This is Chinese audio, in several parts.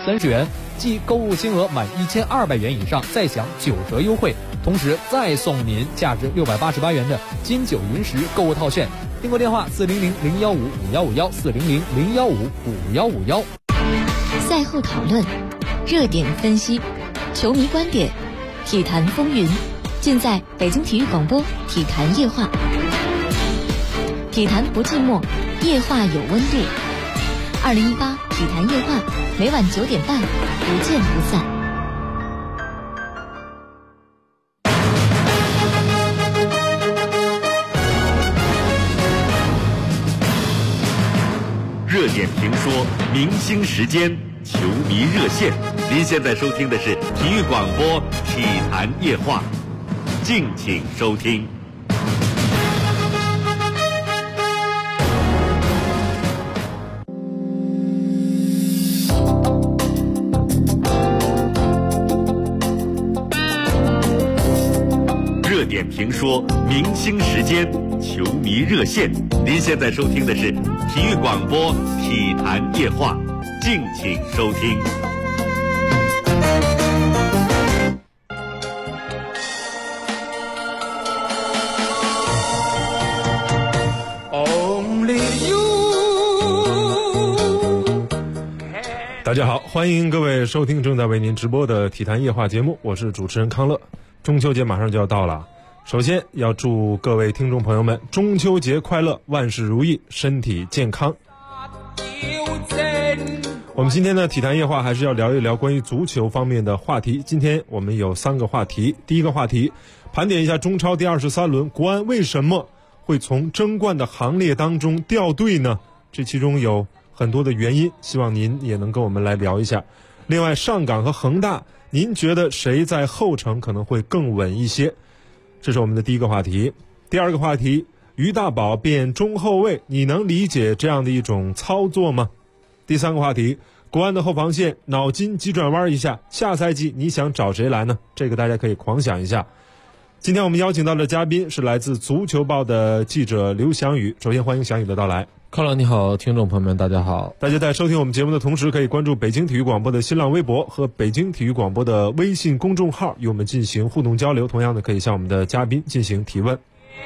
30元，即购物金额满1200元以上再享9折优惠，同时再送您价值688元的金九银十购物套券。订购电话400-015-5151，400-015-5151。 赛后讨论，热点分析，球迷观点，体坛风云，尽在北京体育广播体坛夜话。体坛不寂寞，夜话有温度。2018体坛夜话，每晚9点半，不见不散。 热点评说，明星时间，球迷热线。您现在收听的是体育广播体坛夜话，敬请收听。热点评说，明星时间，球迷热线。您现在收听的是体育广播体坛夜话，敬请收听。 大家好，欢迎各位收听正在为您直播的体坛夜话节目，我是主持人康乐。中秋节马上就要到了，首先要祝各位听众朋友们中秋节快乐，万事如意，身体健康。我们今天的体坛夜话还是要聊一聊关于足球方面的话题。今天我们有3个话题。第一个话题，盘点一下中超第23轮，国安为什么会从争冠的行列当中掉队呢？这其中有很多的原因，希望您也能跟我们来聊一下。另外，上港和恒大，您觉得谁在后程可能会更稳一些？这是我们的第一个话题。第二个话题，于大宝变中后卫，你能理解这样的一种操作吗？第三个话题，国安的后防线脑筋急转弯一下，下赛季你想找谁来呢？这个大家可以狂想一下。今天我们邀请到的嘉宾是来自足球报的记者刘翔宇，首先欢迎翔宇的到来。 康乐你好，听众朋友们大家好。 大家在收听我们节目的同时，可以关注北京体育广播的新浪微博和北京体育广播的微信公众号，与我们进行互动交流。同样的，可以向我们的嘉宾进行提问。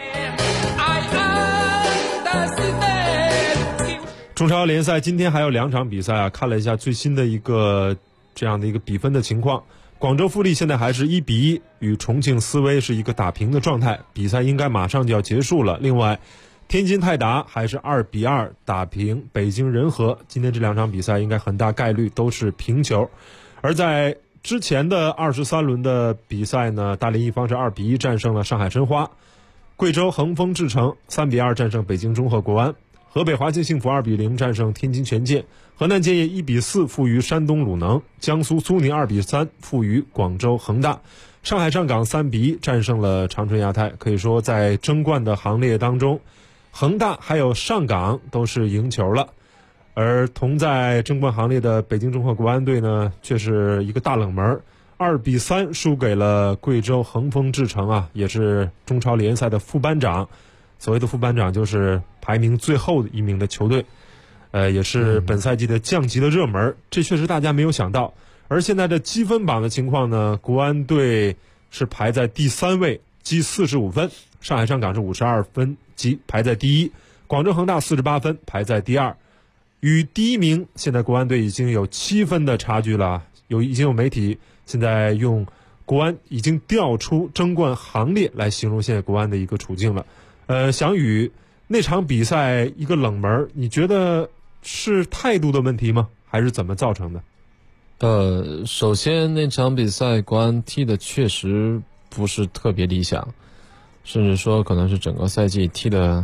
中超联赛今天还有2场比赛啊，看了一下最新的一个这样的一个比分的情况。广州富力现在还是1-1，与重庆斯威是一个打平的状态，比赛应该马上就要结束了。另外，天津泰达还是2-2打平北京人和，今天这2场比赛应该很大概率都是平球。而在之前的23轮的比赛呢，大连一方是2-1战胜了上海申花，贵州恒丰智诚3-2战胜北京中赫国安，河北华清幸福2-0战胜天津权健，河南建业1-4负于山东鲁能，江苏苏宁2-3负于广州恒大，上海上港3-1战胜了长春亚泰。可以说在争冠的行列当中，恒大还有上港都是赢球了，而同在争冠行列的北京中赫国安队呢，却是一个大冷门，2-3输给了贵州恒丰智诚啊，也是中超联赛的副班长。所谓的副班长就是排名最后一名的球队，也是本赛季的降级的热门，这确实大家没有想到。而现在的积分榜的情况呢，国安队是排在第3位，积45分，上海上港是52分，即排在第1，广州恒大48分，排在第2。与第1名现在国安队已经有7分的差距了，已经有媒体现在用国安已经掉出争冠行列来形容现在国安的一个处境了。翔宇，那场比赛一个冷门，你觉得是态度的问题吗？还是怎么造成的？ 首先那场比赛国安踢的确实不是特别理想，甚至说可能是整个赛季踢的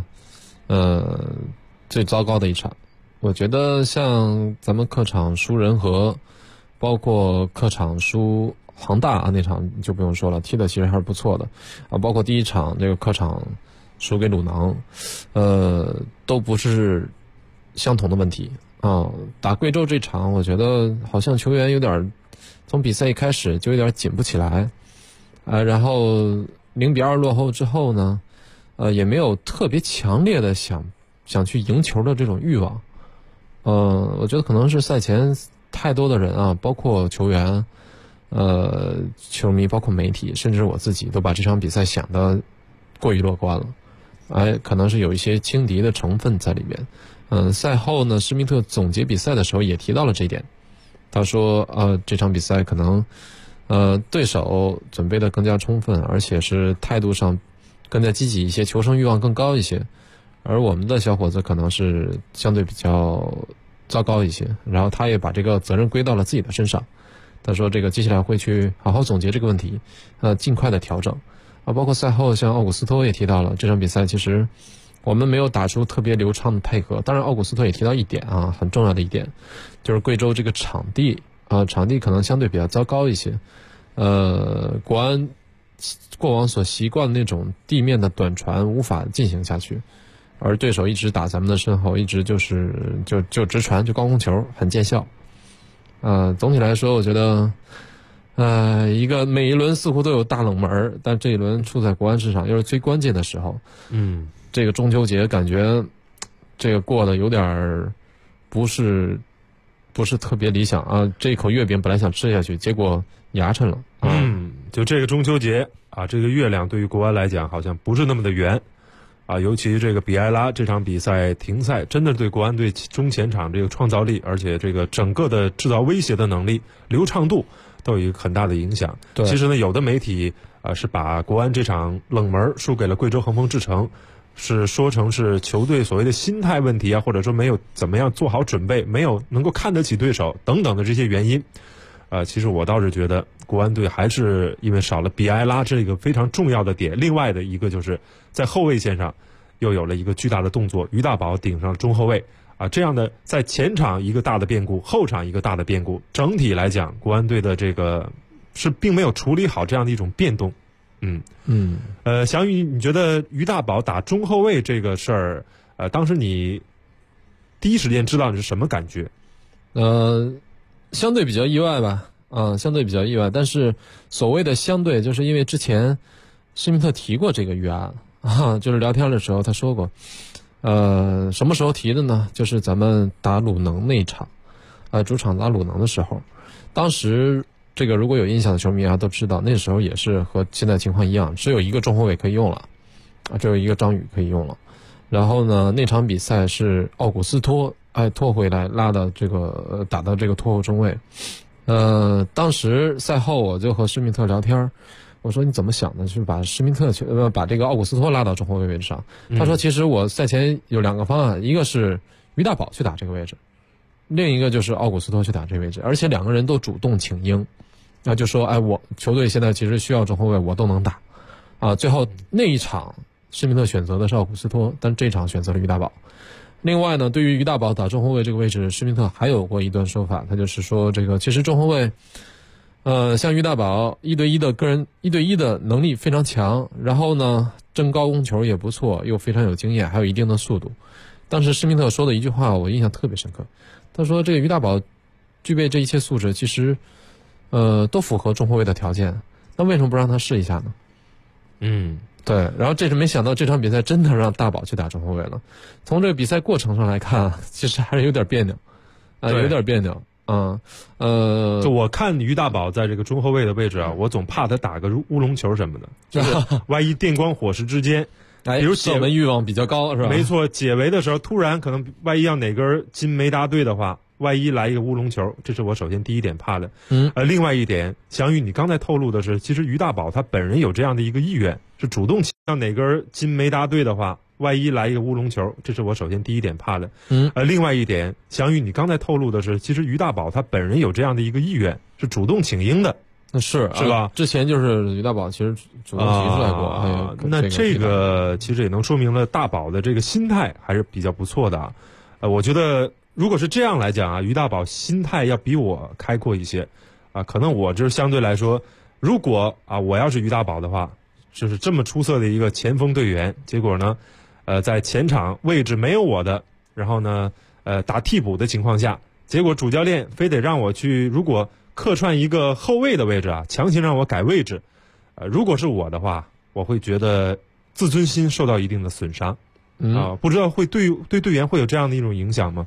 最糟糕的一场。我觉得像咱们客场输人和，包括客场输恒大啊，那场就不用说了，踢的其实还是不错的啊。包括第1场这个客场输给鲁能，都不是相同的问题啊。打贵州这场，我觉得好像球员有点从比赛一开始就有点紧不起来，然后0-2落后之后呢，也没有特别强烈的想去赢球的这种欲望。我觉得可能是赛前太多的人啊，包括球员、球迷，包括媒体，甚至我自己，都把这场比赛想得过于乐观了，可能是有一些轻敌的成分在里边。赛后呢，施密特总结比赛的时候也提到了这一点，他说这场比赛可能对手准备的更加充分，而且是态度上更加积极一些，求胜欲望更高一些，而我们的小伙子可能是相对比较糟糕一些，然后他也把这个责任归到了自己的身上。他说这个接下来会去好好总结这个问题，尽快的调整。包括赛后像奥古斯托也提到了，这场比赛其实我们没有打出特别流畅的配合。当然奥古斯托也提到一点啊，很重要的一点，就是贵州这个场地可能相对比较糟糕一些。国安过往所习惯的那种地面的短传无法进行下去，而对手一直打咱们的身后，一直就直传，就高空球，很见效。总体来说，我觉得，每一轮似乎都有大冷门，但这一轮处在国安市场又是最关键的时候。这个中秋节感觉这个过得有点不是特别理想啊。这一口月饼本来想吃下去，结果牙碜了。 就这个中秋节啊，这个月亮对于国安来讲好像不是那么的圆啊，尤其这个比埃拉这场比赛停赛，真的对国安队中前场这个创造力，而且这个整个的制造威胁的能力、流畅度都有一个很大的影响。其实呢，有的媒体是把国安这场冷门输给了贵州恒丰智诚，是说成是球队所谓的心态问题啊，或者说没有怎么样做好准备，没有能够看得起对手等等的这些原因。其实我倒是觉得国安队还是因为少了比埃拉这个非常重要的点，另外的一个就是在后卫线上又有了一个巨大的动作，于大宝顶上中后卫这样的在前场一个大的变故，后场一个大的变故，整体来讲国安队的这个是并没有处理好这样的一种变动。翔宇，你觉得于大宝打中后卫这个事儿，当时你第一时间知道你是什么感觉？ 相对比较意外吧，相对比较意外。但是所谓的相对，就是因为之前施密特提过这个预案就是聊天的时候他说过，什么时候提的呢？就是咱们打鲁能那一场，主场打鲁能的时候，当时这个如果有印象的球迷都知道，那时候也是和现在情况一样，只有一个中后卫可以用了，只有一个张宇可以用了。然后呢，那场比赛是奥古斯托拖回来拉到这个打到这个拖后中卫。当时赛后我就和施密特聊天，我说你怎么想的？就是把施密特把这个奥古斯托拉到中后卫位置上。他说其实我赛前有两个方案，一个是于大宝去打这个位置，另一个就是奥古斯托去打这个位置，而且两个人都主动请缨，就说我球队现在其实需要中后卫，我都能打最后那一场施密特选择的是奥古斯托，但这场选择了于大宝。另外呢，对于于大宝打中后卫这个位置，施密特还有过一段说法，他就是说这个其实中后卫像于大宝一对一的能力非常强，然后呢争高空球也不错，又非常有经验，还有一定的速度。当时施密特说的一句话我印象特别深刻，他说这个于大宝具备这一切素质，其实都符合中后卫的条件，那为什么不让他试一下呢？对，然后这是没想到这场比赛真的让大宝去打中后卫了。从这个比赛过程上来看，其实还是有点别扭，有点别扭。 就我看于大宝在这个中后卫的位置我总怕他打个乌龙球什么的，就是万一电光火石之间，比如射门欲望比较高，是吧？ 没错，解围的时候突然可能万一要哪根筋没搭对的话，万一来一个乌龙球，这是我首先第一点怕的。另外一点，翔宇你刚才透露的是，其实于大宝他本人有这样的一个意愿，是主动让哪根筋没搭对的话，万一来一个乌龙球，这是我首先第一点怕的。另外一点，翔宇你刚才透露的是，其实于大宝他本人有这样的一个意愿，是主动请缨的。 是吧？ 之前就是于大宝其实主动提出来过那这个其实也能说明了大宝的这个心态还是比较不错的我觉得如果是这样来讲于大宝心态要比我开阔一些可能我就是相对来说，如果我要是于大宝的话，就是这么出色的一个前锋队员，结果呢在前场位置没有我的，然后呢打替补的情况下，结果主教练非得让我去，如果客串一个后卫的位置强行让我改位置，如果是我的话，我会觉得自尊心受到一定的损伤不知道会对队员会有这样的一种影响吗？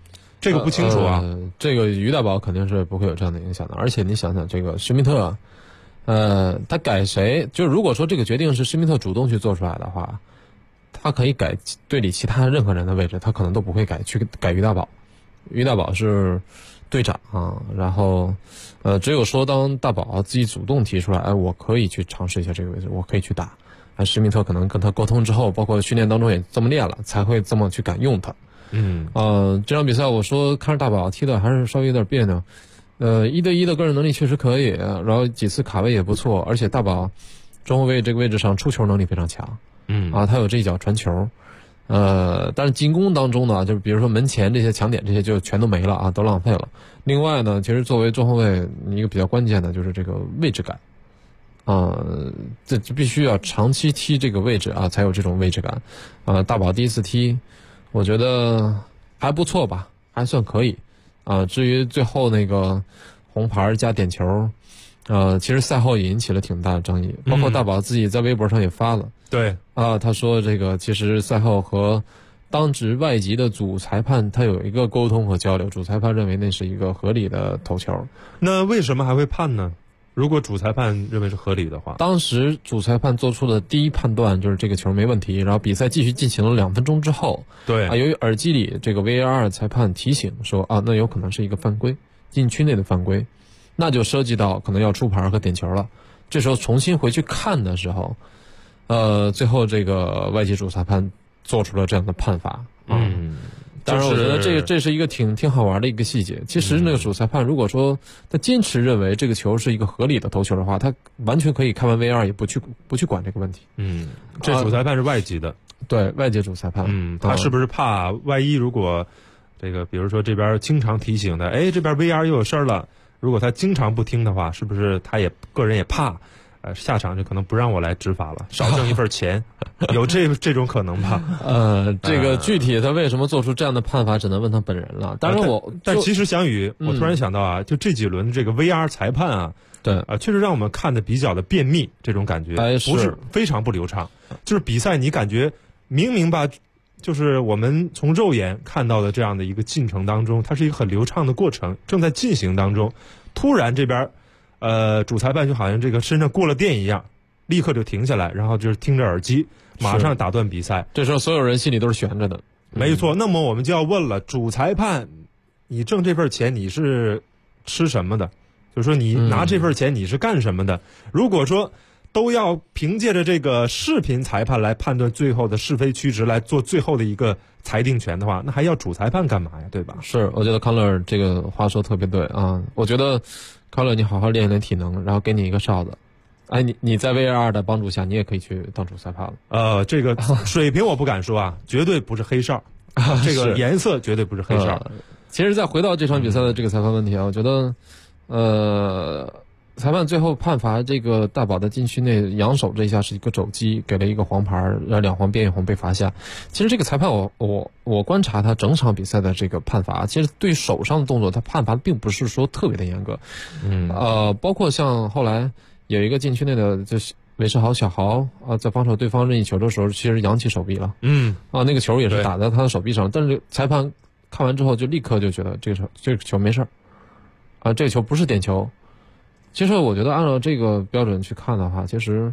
这个不清楚啊。 这个于大宝肯定是不会有这样的影响的，而且你想想，这个施密特，他改谁？就如果说这个决定是施密特主动去做出来的话，他可以改队里其他任何人的位置，他可能都不会去改于大宝。于大宝是队长啊，然后只有说当大宝自己主动提出来，哎，我可以去尝试一下这个位置，我可以去打。施密特可能跟他沟通之后，包括训练当中也这么练了，才会这么去敢用他。这场比赛我说看着大宝踢的还是稍微有点别扭。1对1的个人能力确实可以，然后几次卡位也不错，而且大宝中后卫这个位置上出球能力非常强。他有这一脚传球。但是进攻当中呢，就是比如说门前这些强点，这些就全都没了啊，都浪费了。另外呢，其实作为中后卫，一个比较关键的就是这个位置感。这必须要长期踢这个位置啊，才有这种位置感。大宝第一次踢，我觉得还不错吧，还算可以。至于最后那个红牌加点球，其实赛后也引起了挺大的争议，包括大宝自己在微博上也发了。 对他说这个其实赛后和当值外籍的主裁判他有一个沟通和交流，主裁判认为那是一个合理的头球。 那为什么还会判呢？如果主裁判认为是合理的话， 当时主裁判做出的第一判断就是这个球没问题，然后比赛继续进行了2分钟之后， 对由于耳机里这个 VAR 裁判提醒说那有可能是一个犯规，禁区内的犯规，那就涉及到可能要出牌和点球了。这时候重新回去看的时候，最后这个外籍主裁判做出了这样的判罚。当然我觉得这是一个挺好玩的一个细节。其实那个主裁判如果说他坚持认为这个球是一个合理的头球的话，他完全可以看完 VR 也不去管这个问题。 这主裁判是外籍的， 对，外籍主裁判。 他是不是怕万一如果这个比如说这边经常提醒的，这边 VR 又有事儿了，如果他经常不听的话，是不是他也个人也怕下场就可能不让我来执法了，少挣一份钱，有这种可能吧？ 这个具体他为什么做出这样的判罚，只能问他本人了。当然但其实翔宇，我突然想到啊，就这几轮这个 VR 裁判啊， 对确实让我们看的比较的便秘，这种感觉不是非常不流畅。就是比赛你感觉明明吧，就是我们从肉眼看到的这样的一个进程当中，它是一个很流畅的过程，正在进行当中，突然这边主裁判就好像这个身上过了电一样，立刻就停下来，然后就是听着耳机，马上打断比赛。 这时候所有人心里都是悬着的。 没错，那么我们就要问了，主裁判，你挣这份钱你是吃什么的？就是说你拿这份钱你是干什么的？如果说都要凭借着这个视频裁判来判断最后的是非曲直，来做最后的一个裁定权的话，那还要主裁判干嘛呀？对吧？ 是，我觉得康乐这个话说特别对啊。我觉得康乐，你好好练一练体能，然后给你一个哨子，你在 VAR 的帮助下，你也可以去当主裁判了。 这个水平我不敢说啊，绝对不是黑哨，这个颜色绝对不是黑哨。 其实再回到这场比赛的这个裁判问题啊，我觉得裁判最后判罚这个大宝的禁区内扬手这一下是一个肘击，给了一个黄牌，让2黄边1红被罚下。其实这个裁判我观察他整场比赛的这个判罚，其实对手上的动作他判罚并不是说特别的严格。包括像后来有一个禁区内的就是韦世豪小豪在防守对方任意球的时候，其实扬起手臂了。那个球也是打在他的手臂上，但是裁判看完之后就立刻就觉得这个球没事儿，这个球不是点球。其实我觉得按照这个标准去看的话，其实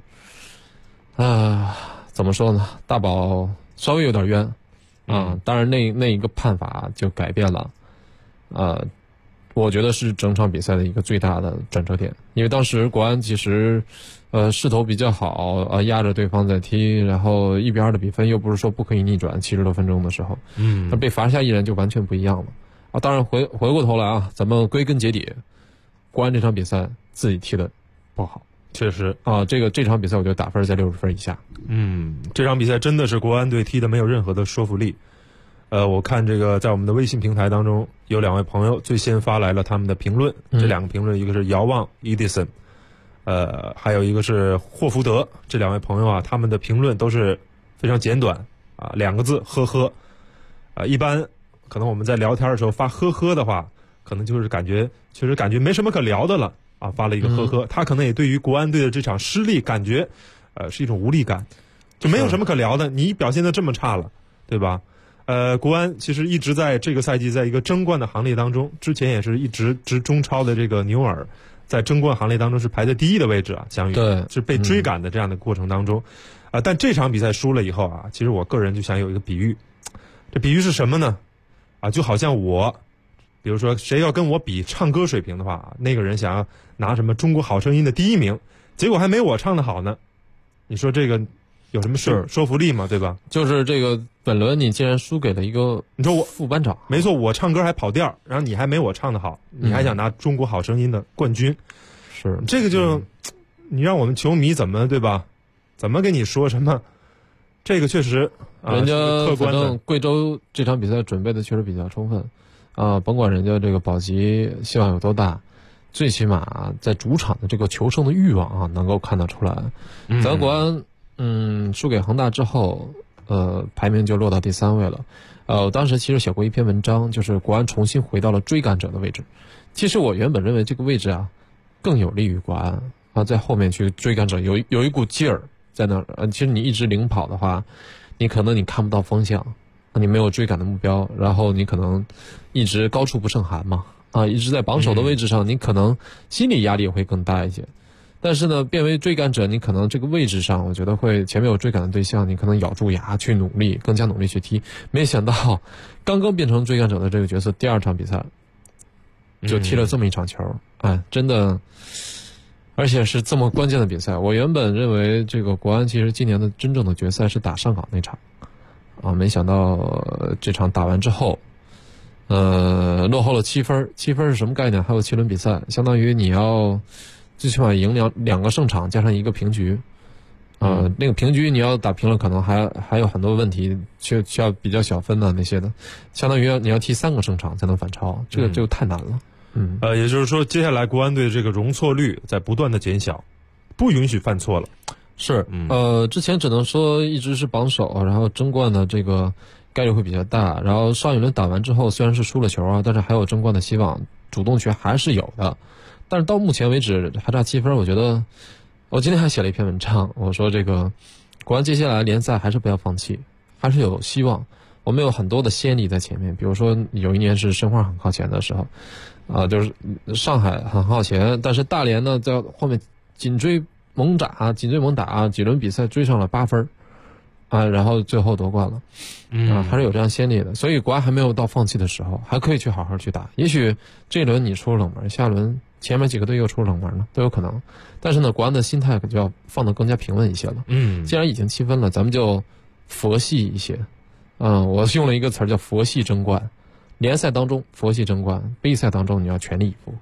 怎么说呢，大宝稍微有点冤当然那一个判罚就改变了我觉得是整场比赛的一个最大的转折点。因为当时国安其实势头比较好压着对方在踢，然后1-2的比分又不是说不可以逆转，70多分钟的时候那被罚下1人就完全不一样了当然回过头来咱们归根结底，国安这场比赛自己踢的不好， 确实这场比赛我觉得打分在60分以下。 这场比赛真的是国安队踢的没有任何的说服力。我看这个在我们的微信平台当中有2位朋友最先发来了他们的评论，这2个评论一个是遥望 Edison， 还有一个是霍福德。这2位朋友他们的评论都是非常简短2个字呵呵。一般可能我们在聊天的时候发呵呵的话，可能就是确实感觉没什么可聊的了发了一个呵呵。他可能也对于国安队的这场失利感觉是一种无力感，就没有什么可聊的，你表现得这么差了，对吧？ 国安其实一直在这个赛季在一个争冠的行列当中，之前也是一直值中超的这个牛耳，在争冠行列当中是排在第一的位置啊，相对， 是被追赶的这样的过程当中，但这场比赛输了以后啊，其实我个人就想有一个比喻，这比喻是什么呢？就好像比如说谁要跟我比唱歌水平的话，那个人想要拿什么中国好声音的第1名，结果还没我唱的好呢，你说这个有什么说服力吗？对吧？ 就是这个本轮你竟然输给了一个你说我副班长， 没错，我唱歌还跑调，然后你还没我唱的好，你还想拿中国好声音的冠军， 是这个就你让我们球迷怎么对吧？怎么跟你说什么？这个确实人家客观的反正贵州这场比赛准备的确实比较充分甭管人家这个保级希望有多大，最起码在主场的这个求胜的欲望能够看得出来。咱国安输给恒大之后，排名就落到第3位了。我当时其实写过一篇文章，就是国安重新回到了追赶者的位置。其实我原本认为这个位置更有利于国安在后面去追赶者有一股劲儿在那儿。其实你一直领跑的话，你可能你看不到方向，你没有追赶的目标，然后你可能一直高处不胜寒嘛一直在榜首的位置上，你可能心理压力也会更大一些。但是呢，变为追赶者，你可能这个位置上，我觉得会前面有追赶的对象，你可能咬住牙去努力，更加努力去踢。没想到，刚刚变成追赶者的这个角色，第2场比赛就踢了这么一场球，真的，而且是这么关键的比赛。我原本认为这个国安其实今年的真正的决赛是打上港那场，没想到这场打完之后，落后了7分，7分是什么概念？还有7轮比赛，相当于你要最起码赢两个胜场加上1个平局，那个平局你要打平了，可能还有很多问题需要比较小分的那些的，相当于你要踢3个胜场才能反超，这个就太难了。 也就是说，接下来国安队这个容错率在不断的减小，不允许犯错了。 是，之前只能说一直是榜首，然后争冠的这个概率会比较大。然后上一轮打完之后，虽然是输了球但是还有争冠的希望，主动权还是有的。但是到目前为止还差7分，我觉得我今天还写了一篇文章，我说这个国安接下来联赛还是不要放弃，还是有希望。我们有很多的先例在前面，比如说有一年是申花很靠前的时候，就是上海很靠前，但是大连呢在后面紧追猛打，几轮比赛追上了8分，然后最后夺冠了，还是有这样先例的。所以国安还没有到放弃的时候，还可以去好好去打。也许这一轮你出冷门，下轮前面几个队又出冷门呢，都有可能。但是呢，国安的心态就要放得更加平稳一些了。既然已经7分了，咱们就佛系一些。我用了一个词儿叫佛系争冠。联赛当中佛系争冠，杯赛当中你要全力以赴。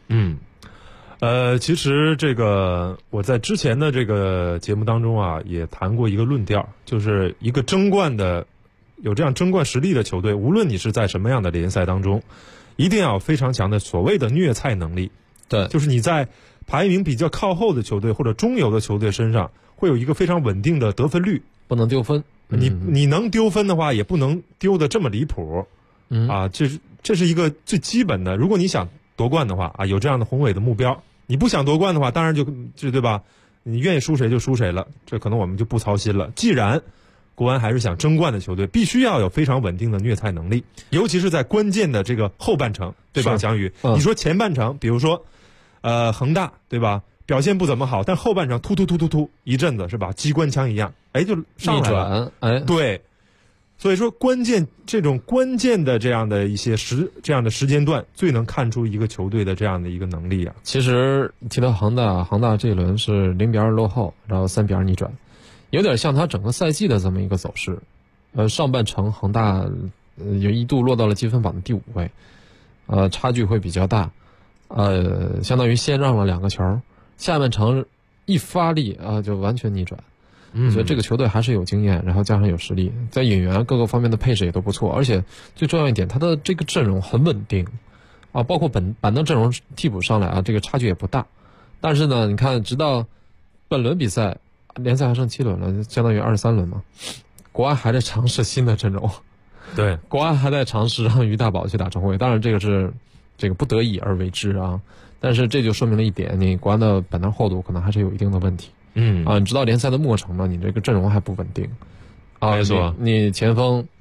其实这个我在之前的这个节目当中也谈过一个论调，就是一个争冠的有这样争冠实力的球队，无论你是在什么样的联赛当中，一定要有非常强的所谓的虐菜能力。 对， 就是你在排名比较靠后的球队或者中游的球队身上，会有一个非常稳定的得分率， 不能丢分。 你能丢分的话，也不能丢得这么离谱。这是一个最基本的。如果你想夺冠的话有这样的宏伟的目标，你不想夺冠的话，当然就对吧？你愿意输谁就输谁了，这可能我们就不操心了。既然国安还是想争冠的球队，必须要有非常稳定的虐菜能力，尤其是在关键的这个后半程，对吧？蒋宇，你说前半程，比如说恒大，对吧？表现不怎么好，但后半场突一阵子是吧？机关枪一样，就上来了。对，所以说这种关键的这样的一些这样的时间段，最能看出一个球队的这样的一个能力啊。 其实提到恒大这一轮是0-2落后，然后3-2逆转，有点像他整个赛季的这么一个走势。上半程恒大有一度落到了积分榜的第5位，差距会比较大，相当于先让了2个球。下半程一发力就完全逆转。所以这个球队还是有经验，然后加上有实力，在引援各个方面的配置也都不错，而且最重要一点，他的这个阵容很稳定包括板凳阵容替补上来这个差距也不大。但是呢，你看直到本轮比赛，联赛还剩7轮了，相当于23轮嘛，国安还在尝试新的阵容。 对， 国安还在尝试让于大宝去打中后卫，当然这个是不得已而为之但是这就说明了一点，你国安的板凳厚度可能还是有一定的问题。你直到联赛的末程呢，你这个阵容还不稳定没错， 你前锋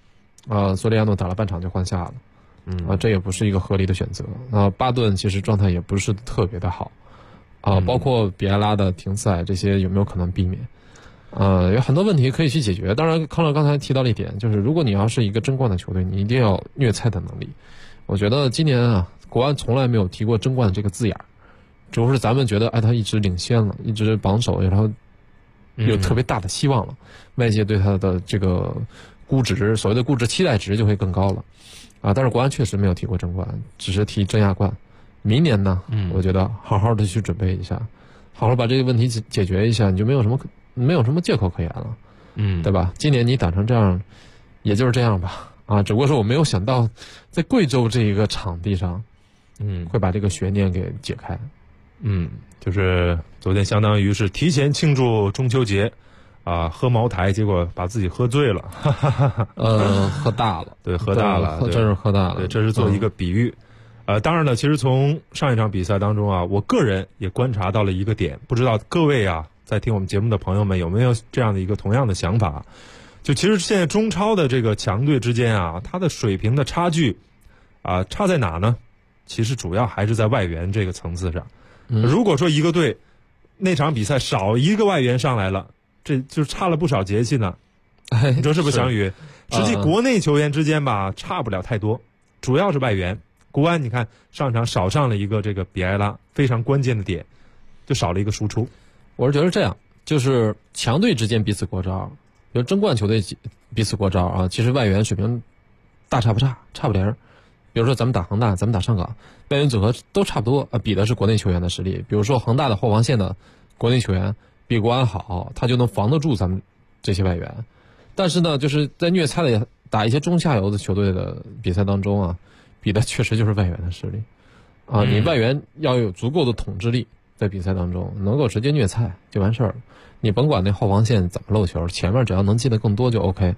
索里亚诺打了半场就换下了，这也不是一个合理的选择。巴顿其实状态也不是特别的好，包括比埃拉的停赛这些有没有可能避免？有很多问题可以去解决。当然，康乐刚才提到了一点，就是如果你要是一个争冠的球队，你一定要虐菜的能力。我觉得今年国安从来没有提过争冠这个字眼儿，只不过是咱们觉得他一直领先了，一直榜首，然后有特别大的希望了，外界对他的这个估值，所谓的估值期待值就会更高了但是国安确实没有提过争冠，只是提争亚冠。明年呢，我觉得好好的去准备一下，好好把这个问题解决一下，你就没有什么借口可言了，对吧？今年你打成这样，也就是这样吧，只不过是我没有想到，在贵州这一个场地上，会把这个悬念给解开， 就是昨天相当于是提前庆祝中秋节，喝茅台，结果把自己喝醉了， 喝大了， 对，喝大了， 真是喝大了， 对，这是做一个比喻。当然了，其实从上一场比赛当中我个人也观察到了一个点，不知道各位在听我们节目的朋友们有没有这样的一个同样的想法？就其实现在中超的这个强队之间它的水平的差距差在哪呢？其实主要还是在外援这个层次上。如果说一个队那场比赛少一个外援上来了，这就差了不少节气呢。你说是不是，翔宇？实际国内球员之间差不了太多，主要是外援。国安你看上场少上了一个这个比埃拉，非常关键的点，就少了一个输出。 我是觉得这样，就是强队之间彼此过招，比如争冠球队彼此过招其实外援水平大差不差，差不离。比如说咱们打恒大，咱们打上港，外援组合都差不多比的是国内球员的实力。比如说恒大的后防线的国内球员比国安好，他就能防得住咱们这些外援。但是呢，就是在虐菜的打一些中下游的球队的比赛当中比的确实就是外援的实力你外援要有足够的统治力，在比赛当中能够直接虐菜就完事儿了。你甭管那后防线怎么漏球，前面只要能进得更多就 OK。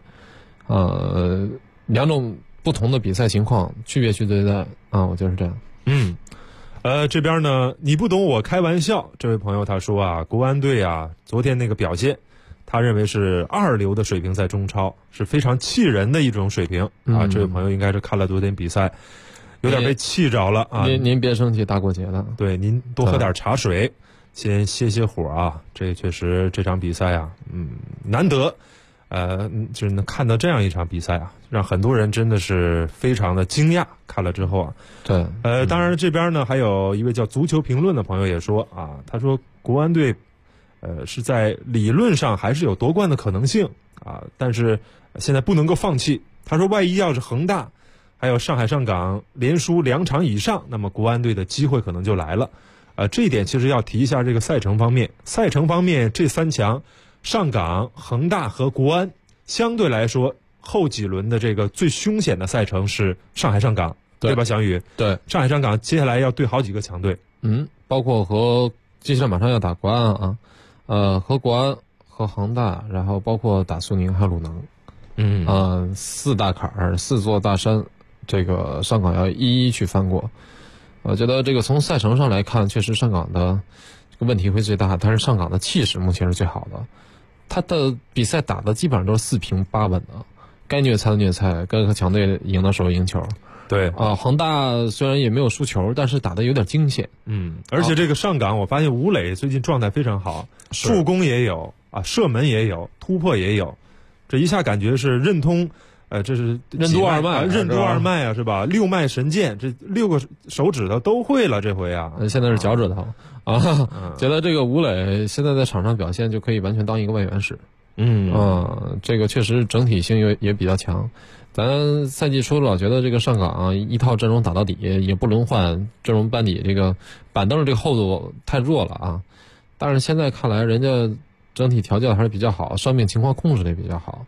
两种不同的比赛情况区别去对待我觉得是这样。 这边呢，你不懂我开玩笑，这位朋友他说国安队昨天那个表现，他认为是2流的水平，在中超是非常气人的一种水平这位朋友应该是看了昨天比赛，有点被气着了您别生气，大过节的， 对，您多喝点茶水，先歇歇火这确实这场比赛难得就是能看到这样一场比赛让很多人真的是非常的惊讶。看了之后对， 当然这边呢还有一位叫足球评论的朋友也说他说国安队是在理论上还是有夺冠的可能性但是现在不能够放弃。他说万一要是恒大还有上海上港连输2场以上，那么国安队的机会可能就来了。这一点其实要提一下这个赛程方面。赛程方面，这3强上港、恒大和国安相对来说后几轮的这个最凶险的赛程是上海上港，对吧，翔宇？ 对， 上海上港接下来要对好几个强队， 包括和接下来马上要打国安和国安和恒大，然后包括打苏宁还有鲁能，4大坎儿4座大山，这个上港要一一去翻过。我觉得这个从赛程上来看，确实上港的这个问题会最大，但是上港的气势目前是最好的。他的比赛打的基本上都是4平8稳的，该虐菜的虐菜，该和强队赢的时候赢球。 对恒大虽然也没有输球，但是打的有点惊险。 而且这个上港，我发现吴磊最近状态非常好，助攻也有射门也有，突破也有，这一下感觉是任通。这是任督二脉， 任督二脉是吧？6脉神剑，这6个手指头都会了，这回现在是脚趾头觉得这个吴磊现在在场上表现就可以完全当一个外援使。这个确实整体性也比较强。咱赛季初老觉得这个上港一套阵容打到底，也不轮换，阵容班底这个板凳这个厚度太弱了但是现在看来，人家整体调教还是比较好，伤病情况控制的也比较好。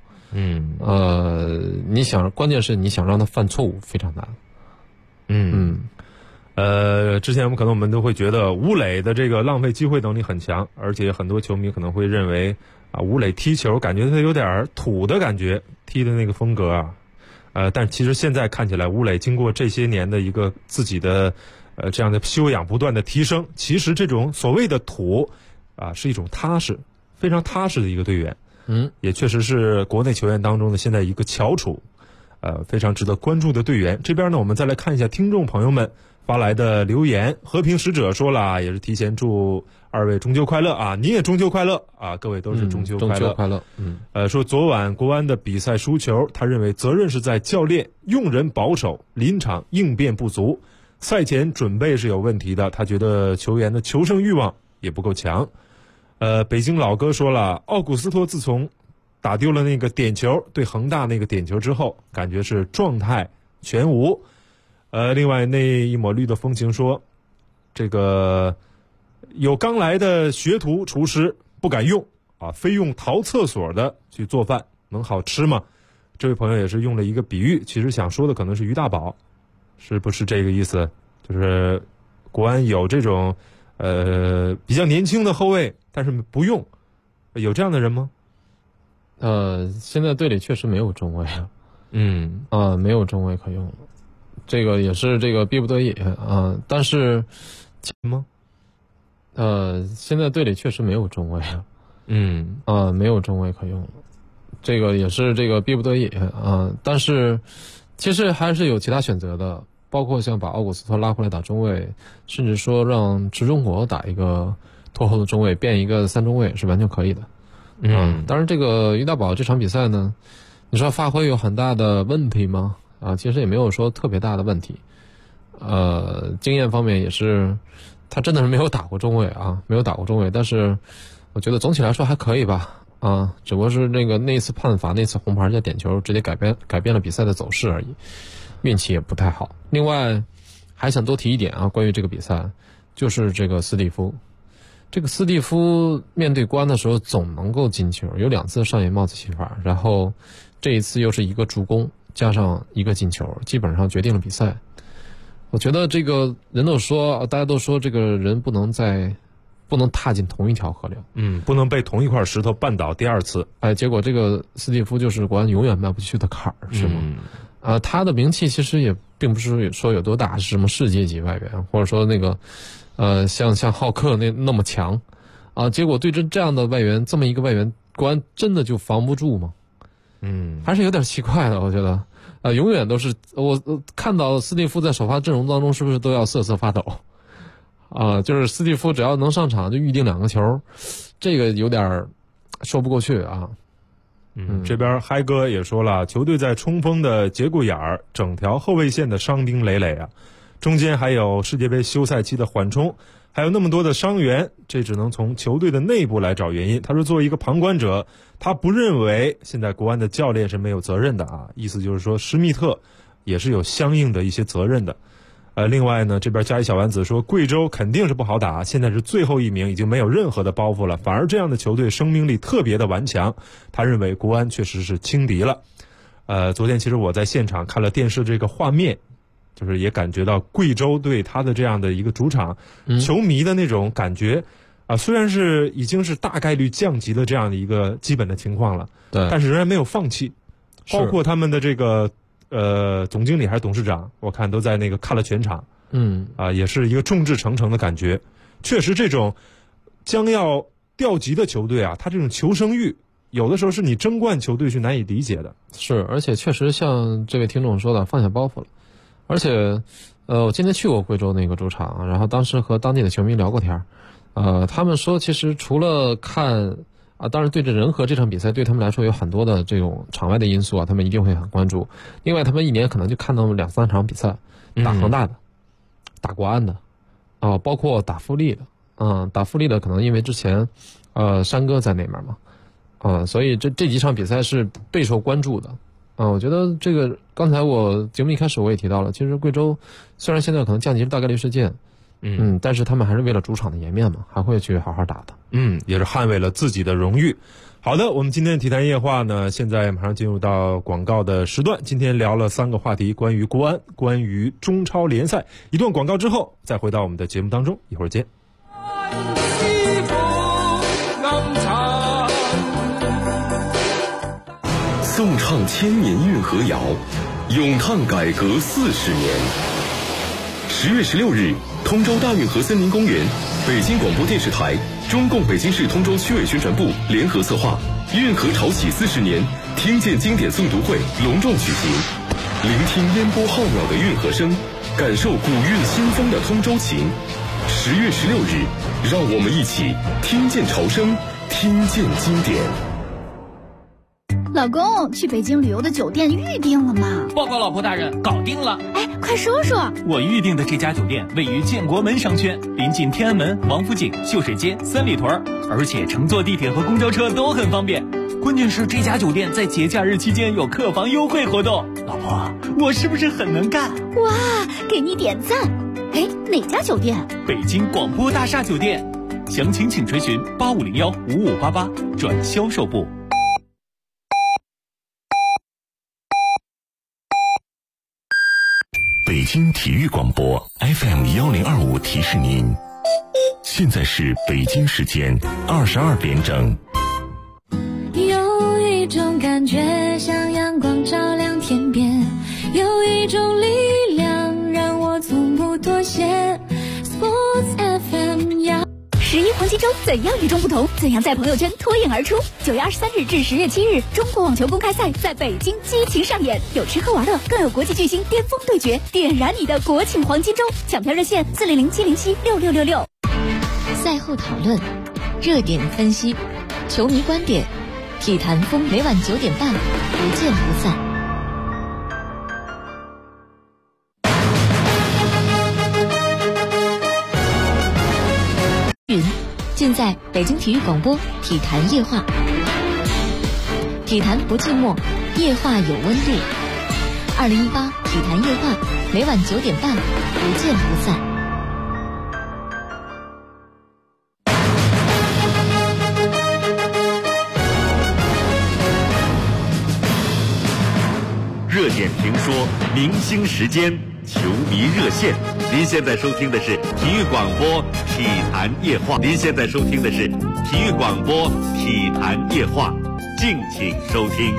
关键是你想让他犯错误非常难。 之前我们都会觉得吴磊的这个浪费机会能力很强，而且很多球迷可能会认为吴磊踢球感觉他有点土的感觉，踢的那个风格但其实现在看起来，吴磊经过这些年的一个自己的这样的修养不断的提升，其实这种所谓的土是一种踏实，非常踏实的一个队员。也确实是国内球员当中的现在一个翘楚。 非常值得关注的队员。这边呢，我们再来看一下听众朋友们发来的留言。和平使者说了，也是提前祝2位中秋快乐啊！你也中秋快乐啊！各位都是中秋快乐。 中秋快乐。 说昨晚国安的比赛输球，他认为责任是在教练用人保守，临场应变不足，赛前准备是有问题的。他觉得球员的求胜欲望也不够强。北京老哥说了，奥古斯托自从打丢了那个点球，对恒大那个点球之后，感觉是状态全无。另外那一抹绿的风情说，这个有刚来的学徒厨师不敢用啊，非用逃厕所的去做饭，能好吃吗？这位朋友也是用了一个比喻，其实想说的可能是于大宝，是不是这个意思？就是国安有这种比较年轻的后卫，但是不用，有这样的人吗？ 现在队里确实没有中卫啊，没有中卫可用了，这个也是这个逼不得已啊。但是什么？ 现在队里确实没有中卫没有中卫可用了，这个也是这个逼不得已啊。但是其实还是有其他选择的，包括像把奥古斯托拉回来打中卫，甚至说让池中国打一个拖后的中卫，变一个3中卫是完全可以的。当然这个于大宝这场比赛呢，你说发挥有很大的问题吗？其实也没有说特别大的问题。经验方面也是，他真的是没有打过中卫啊，没有打过中卫，但是我觉得总体来说还可以吧。只不过是那一次判罚，那次红牌加点球直接改变了比赛的走势而已，运气也不太好。另外还想多提一点啊，关于这个比赛，就是这个斯蒂夫。这个斯蒂夫面对国安的时候总能够进球，有2次上演帽子戏法，然后这一次又是一个助攻加上一个进球，基本上决定了比赛。我觉得这个人都说，大家都说这个人不能踏进同一条河流， 不能被同一块石头绊倒第2次。 结果这个斯蒂夫就是国安永远迈不去的坎儿，是吗？他的名气其实也并不是说有多大，是什么世界级外援，或者说那个像浩克那么强结果对这样的外援，这么一个外援，国安真的就防不住吗？还是有点奇怪的，我觉得永远都是我看到斯蒂夫在首发阵容当中，是不是都要瑟瑟发抖就是斯蒂夫只要能上场就预定2个球，这个有点说不过去啊。 这边嗨哥也说了，球队在冲锋的节骨眼儿，整条后卫线的伤兵累累啊，中间还有世界杯休赛期的缓冲，还有那么多的伤员，这只能从球队的内部来找原因。他说作为一个旁观者，他不认为现在国安的教练是没有责任的意思就是说施密特也是有相应的一些责任的。另外呢，这边加一小丸子说，贵州肯定是不好打，现在是最后1名，已经没有任何的包袱了，反而这样的球队生命力特别的顽强。他认为国安确实是轻敌了。昨天其实我在现场看了电视这个画面，就是也感觉到贵州队他的这样的一个主场球迷的那种感觉虽然是已经是大概率降级的这样的一个基本的情况了， 对， 但是仍然没有放弃，包括他们的这个总经理还是董事长，我看都在那个看了全场，也是一个众志成城的感觉。确实，这种将要调级的球队他这种求生欲，有的时候是你争冠球队是难以理解的。 是，而且确实像这位听众说的，放下包袱了。而且，我今天去过贵州那个主场，然后当时和当地的球迷聊过天，他们说，其实除了看。当然对着仁和这场比赛对他们来说有很多的这种场外的因素他们一定会很关注。另外他们一年可能就看到2-3场比赛，打恒大的，打国安的，包括打富力的，打富力的可能因为之前山哥在那边嘛，所以这几场比赛是备受关注的。我觉得这个刚才我节目一开始我也提到了，其实贵州虽然现在可能降级是大概率事件，但是他们还是为了主场的颜面嘛，还会去好好打的。 也是捍卫了自己的荣誉。好的，我们今天的体坛夜话呢，现在马上进入到广告的时段。今天聊了3个话题，关于国安，关于中超联赛。一段广告之后，再回到我们的节目当中，一会儿见。 颂唱千年运河谣，咏叹改革40年。10月16日，通州大运河森林公园，北京广播电视台、中共北京市通州区委宣传部联合策划，运河潮起40年，听见经典诵读会隆重举行。 聆听烟波浩渺的运河声，感受古韵新风的通州情。10月16日，让我们一起听见潮声，听见经典。 老公，去北京旅游的酒店预定了吗？ 报告老婆大人，搞定了。 哎，快说说。 我预定的这家酒店位于建国门商圈，临近天安门、王府井、秀水街、三里屯，而且乘坐地铁和公交车都很方便。关键是这家酒店在节假日期间有客房优惠活动。老婆，我是不是很能干？ 哇，给你点赞。哎，哪家酒店？ 北京广播大厦酒店。详情请垂询8501-5588转销售部。 北京体育广播 FM1025提示您，现在是北京时间22点整。 有一种感觉像阳光照亮天边，有一种力量让我从不妥协。 Sports FM 呀 11黄金周怎样与众不同？怎样在朋友圈脱颖而出？9月23日至10月7日，中国网球公开赛在北京激情上演，有吃喝玩乐，更有国际巨星巅峰对决，点燃你的国庆黄金周！抢票热线400-707-6666。 赛后讨论，热点分析，球迷观点，体坛风，每晚9点半，不见不散。尽在北京体育广播体坛夜话，体坛不寂寞，夜话有温度。2018体坛夜话，每晚9点半，不见不散。 热点评说，明星时间，球迷热线。您现在收听的是体育广播体坛夜话。您现在收听的是体育广播体坛夜话，敬请收听。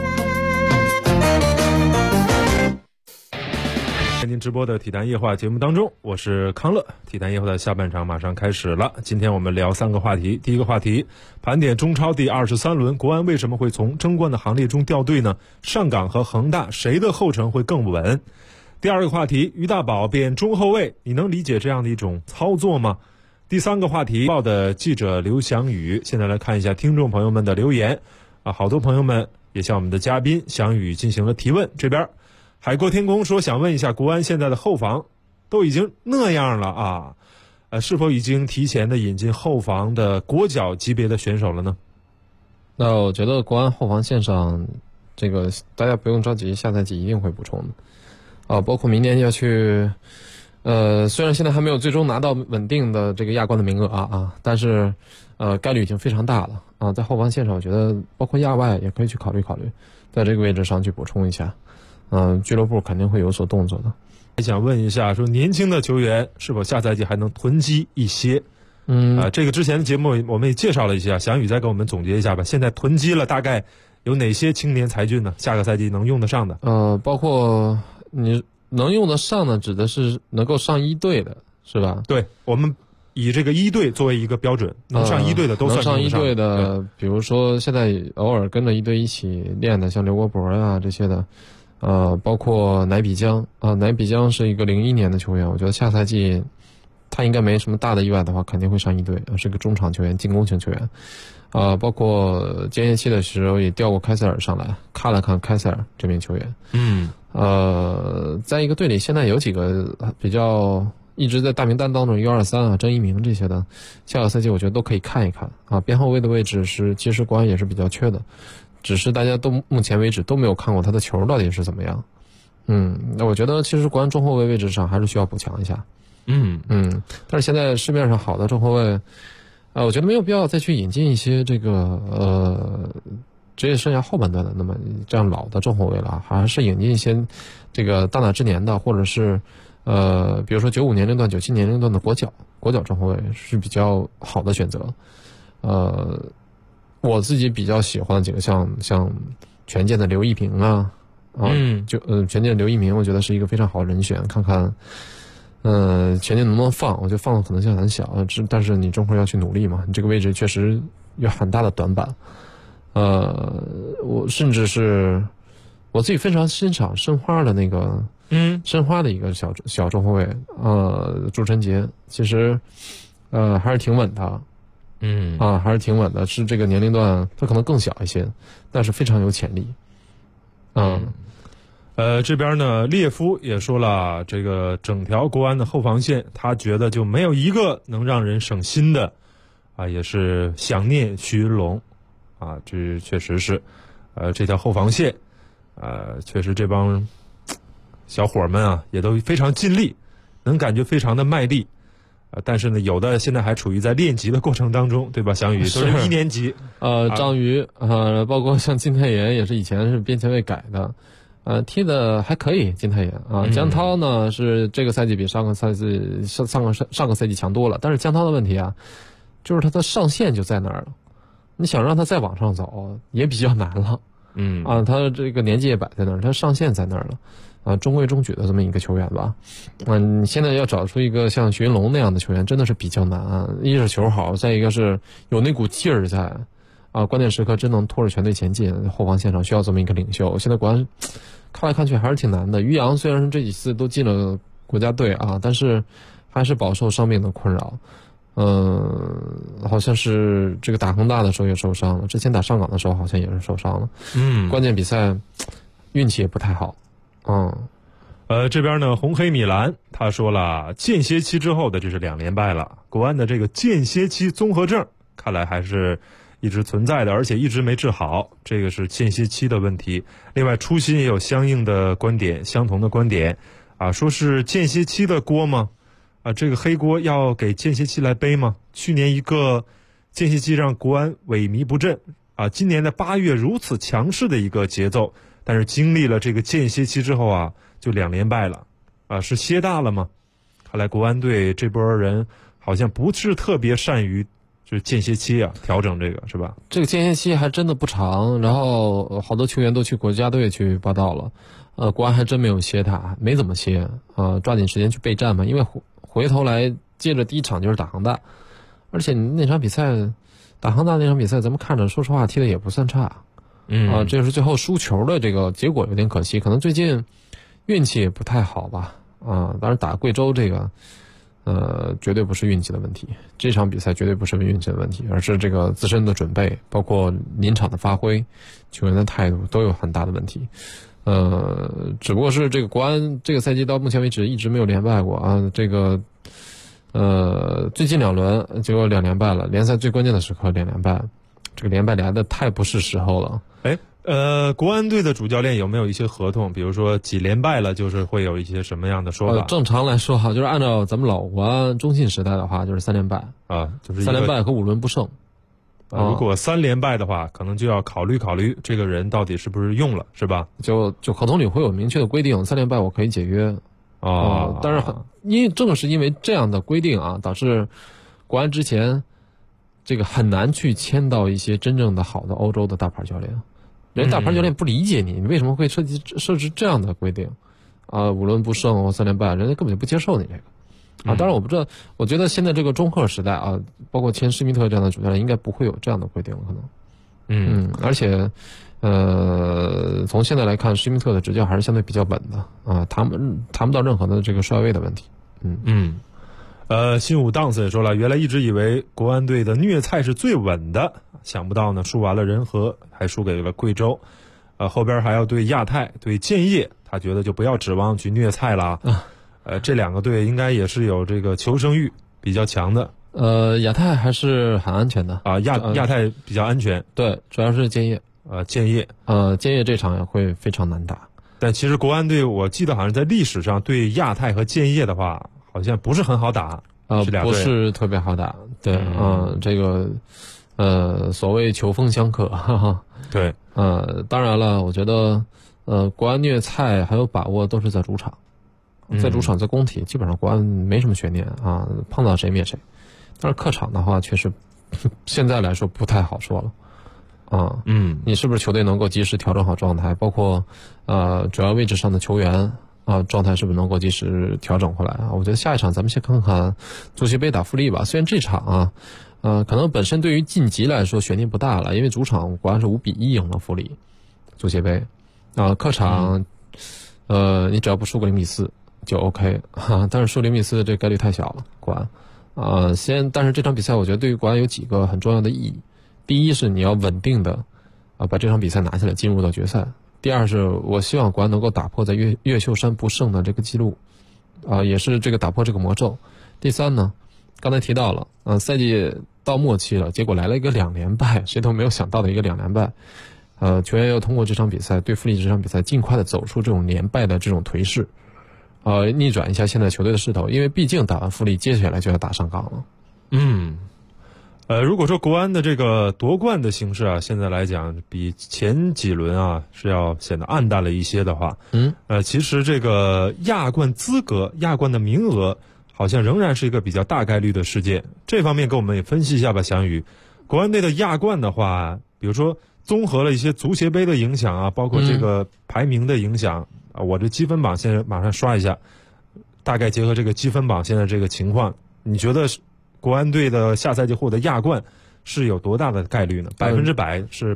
在您直播的体坛夜话节目当中，我是康乐。体坛夜话的下半场马上开始了。今天我们聊3个话题。第一个话题，盘点中超第23轮，国安为什么会从争冠的行列中掉队呢？上港和恒大谁的后程会更稳？第二个话题，于大宝变中后卫，你能理解这样的一种操作吗？第三个话题，报的记者刘翔宇。现在来看一下听众朋友们的留言啊，好多朋友们也向我们的嘉宾翔宇进行了提问。这边海阔天空说，想问一下，国安现在的后防都已经那样了啊，是否已经提前的引进后防的国脚级别的选手了呢？ 那我觉得国安后防线上，这个大家不用着急，下赛季一定会补充的。包括明年要去，虽然现在还没有最终拿到稳定的这个亚冠的名额但是概率已经非常大了啊。在后防线上，我觉得包括亚外也可以去考虑考虑，在这个位置上去补充一下。俱乐部肯定会有所动作的。 想问一下，说年轻的球员是否下赛季还能囤积一些？这个之前的节目我们也介绍了一些，翔宇再给我们总结一下吧。现在囤积了大概有哪些青年才俊呢？下个赛季能用得上的？ 包括你能用得上的，指的是能够上一队的，是吧？ 对，我们以这个一队作为一个标准，能上一队的都算能上一队的。比如说现在偶尔跟着一队一起练的，像刘国博啊这些的。包括乃比江乃比江是一个01年的球员，我觉得下赛季他应该没什么大的意外的话，肯定会上一队，是个中场球员，进攻型球员。包括间歇期的时候也调过开塞尔上来，看了看开塞尔这名球员。在一个队里，现在有几个比较一直在大名单当中，123郑一鸣这些的，下个赛季我觉得都可以看一看边后卫的位置其实国安也是比较缺的。只是大家都目前为止都没有看过他的球到底是怎么样。那我觉得其实国安中后卫位置上还是需要补强一下。但是现在市面上好的中后卫，我觉得没有必要再去引进一些这个职业生涯后半段的那么这样老的中后卫了，还是引进一些这个大拿之年的，或者是比如说95年龄段、97年龄段的国脚中后卫是比较好的选择。我自己比较喜欢的几个像权健的刘一平权健的刘一鸣，我觉得是一个非常好的人选。看看权健能不能放，我觉得放的可能性很小，但是你中后要去努力嘛，你这个位置确实有很大的短板。我甚至是我自己非常欣赏申花的那个，申花的一个小中后卫，朱晨杰，其实，还是挺稳的，还是挺稳的，是这个年龄段他可能更小一些，但是非常有潜力， 这边呢，列夫也说了，这个整条国安的后防线，他觉得就没有一个能让人省心的，也是想念徐云龙，这确实是，这条后防线，确实这帮小伙们也都非常尽力，能感觉非常的卖力，但是呢，有的现在还处于在练级的过程当中，对吧？翔宇都是1年级， 张瑜包括像金泰妍也是以前是边前卫改的。踢的还可以，金泰妍江涛呢是这个赛季比上个赛季强多了，但是江涛的问题就是他的上限就在那儿了，你想让他再往上走也比较难了，他这个年纪也摆在那儿，他上限在那儿了，中规中矩的这么一个球员吧，你现在要找出一个像徐云龙那样的球员真的是比较难，一是球好，再一个是有那股劲儿在，关键时刻真能拖着全队前进，后防线上需要这么一个领袖，现在国安看来看去还是挺难的。于洋虽然这几次都进了国家队但是还是饱受伤病的困扰。好像是这个打恒大的时候也受伤了，之前打上港的时候好像也是受伤了。关键比赛运气也不太好。 这边呢，红黑米兰他说了，间歇期之后的这是2连败了，国安的这个间歇期综合症看来还是一直存在的，而且一直没治好，这个是间歇期的问题。另外，初心也有相同的观点，说是间歇期的锅吗？这个黑锅要给间歇期来背吗？去年一个间歇期让国安萎靡不振，今年的8月如此强势的一个节奏，但是经历了这个间歇期之后就2连败了，是歇大了吗？看来国安队这波人好像不是特别善于就是间歇期调整这个是吧？ 这个间歇期还真的不长，然后好多球员都去国家队去报道了，国安还真没有歇他，没怎么歇抓紧时间去备战嘛，因为回头来接着第一场就是打恒大，而且那场比赛打恒大那场比赛咱们看着说实话踢的也不算差，这是最后输球的这个结果有点可惜，可能最近运气也不太好吧，当然打贵州这个绝对不是运气的问题，这场比赛绝对不是运气的问题，而是这个自身的准备，包括临场的发挥，球员的态度都有很大的问题。只不过是这个国安这个赛季到目前为止一直没有连败过这个最近2轮结果2连败了，联赛最关键的时刻2连败，这个连败来的太不是时候了。 国安队的主教练有没有一些合同？比如说几连败了，就是会有一些什么样的说法？ 正常来说就是按照咱们老国安中信时代的话，就是3连败就是 3连败和5轮不胜。 如果3连败的话，可能就要考虑这个人到底是不是用了，是吧？ 就合同里会有明确的规定，3连败我可以解约。但是正是因为这样的规定导致国安之前这个很难去签到一些真正的好的欧洲的大牌教练。人大牌教练不理解你为什么会设置这样的规定5轮不胜或3连败，人家根本就不接受你这个当然我不知道，我觉得现在这个中赫时代包括签施密特这样的主教练应该不会有这样的规定可能。而且从现在来看，施密特的执教还是相对比较稳的谈不到任何的这个帅位的问题。 新武档子也说了，原来一直以为国安队的虐菜是最稳的，想不到呢输完了仁和，还输给了贵州，后边还要对亚太对建业，他觉得就不要指望去虐菜了这2个队应该也是有这个求生欲比较强的。 亚太还是很安全的亚太比较安全。 对，主要是建业建业这场也会非常难打。 但其实国安队我记得好像在历史上对亚太和建业的话好像不是很好打不是特别好打。对这个所谓球风相克对当然了，我觉得国安虐菜还有把握都是在主场，在主场在工体基本上国安没什么悬念碰到谁灭谁。但是客场的话确实现在来说不太好说了你是不是球队能够及时调整好状态，包括主要位置上的球员状态是不是能够及时调整回来我觉得下一场咱们先看看足协杯打富力吧。虽然这场可能本身对于晋级来说悬念不大了，因为主场国安是5-1赢了富力足协杯客场，你只要不输个0-4就 OK 但是输0-4这概率太小了，国安。但是这场比赛我觉得对于国安有几个很重要的意义。第一是你要稳定的把这场比赛拿下来，进入到决赛。第二是我希望国安能够打破在越秀山不胜的这个记录，也是这个打破这个魔咒。第三呢，刚才提到了，赛季到末期了，结果来了一个2连败，谁都没有想到的一个2连败。球员要通过这场比赛，对富力这场比赛尽快的走出这种连败的这种颓势，逆转一下现在球队的势头，因为毕竟打完富力，接下来就要打上港了。 如果说国安的这个夺冠的形势啊，现在来讲比前几轮啊是要显得暗淡了一些的话，其实这个亚冠资格、亚冠的名额，好像仍然是一个比较大概率的事件。这方面跟我们也分析一下吧，翔宇。国安队的亚冠的话，比如说综合了一些足协杯的影响啊，包括这个排名的影响我这积分榜现在马上刷一下，大概结合这个积分榜现在这个情况，你觉得国安队的下赛季获得亚冠是有多大的概率呢？100%是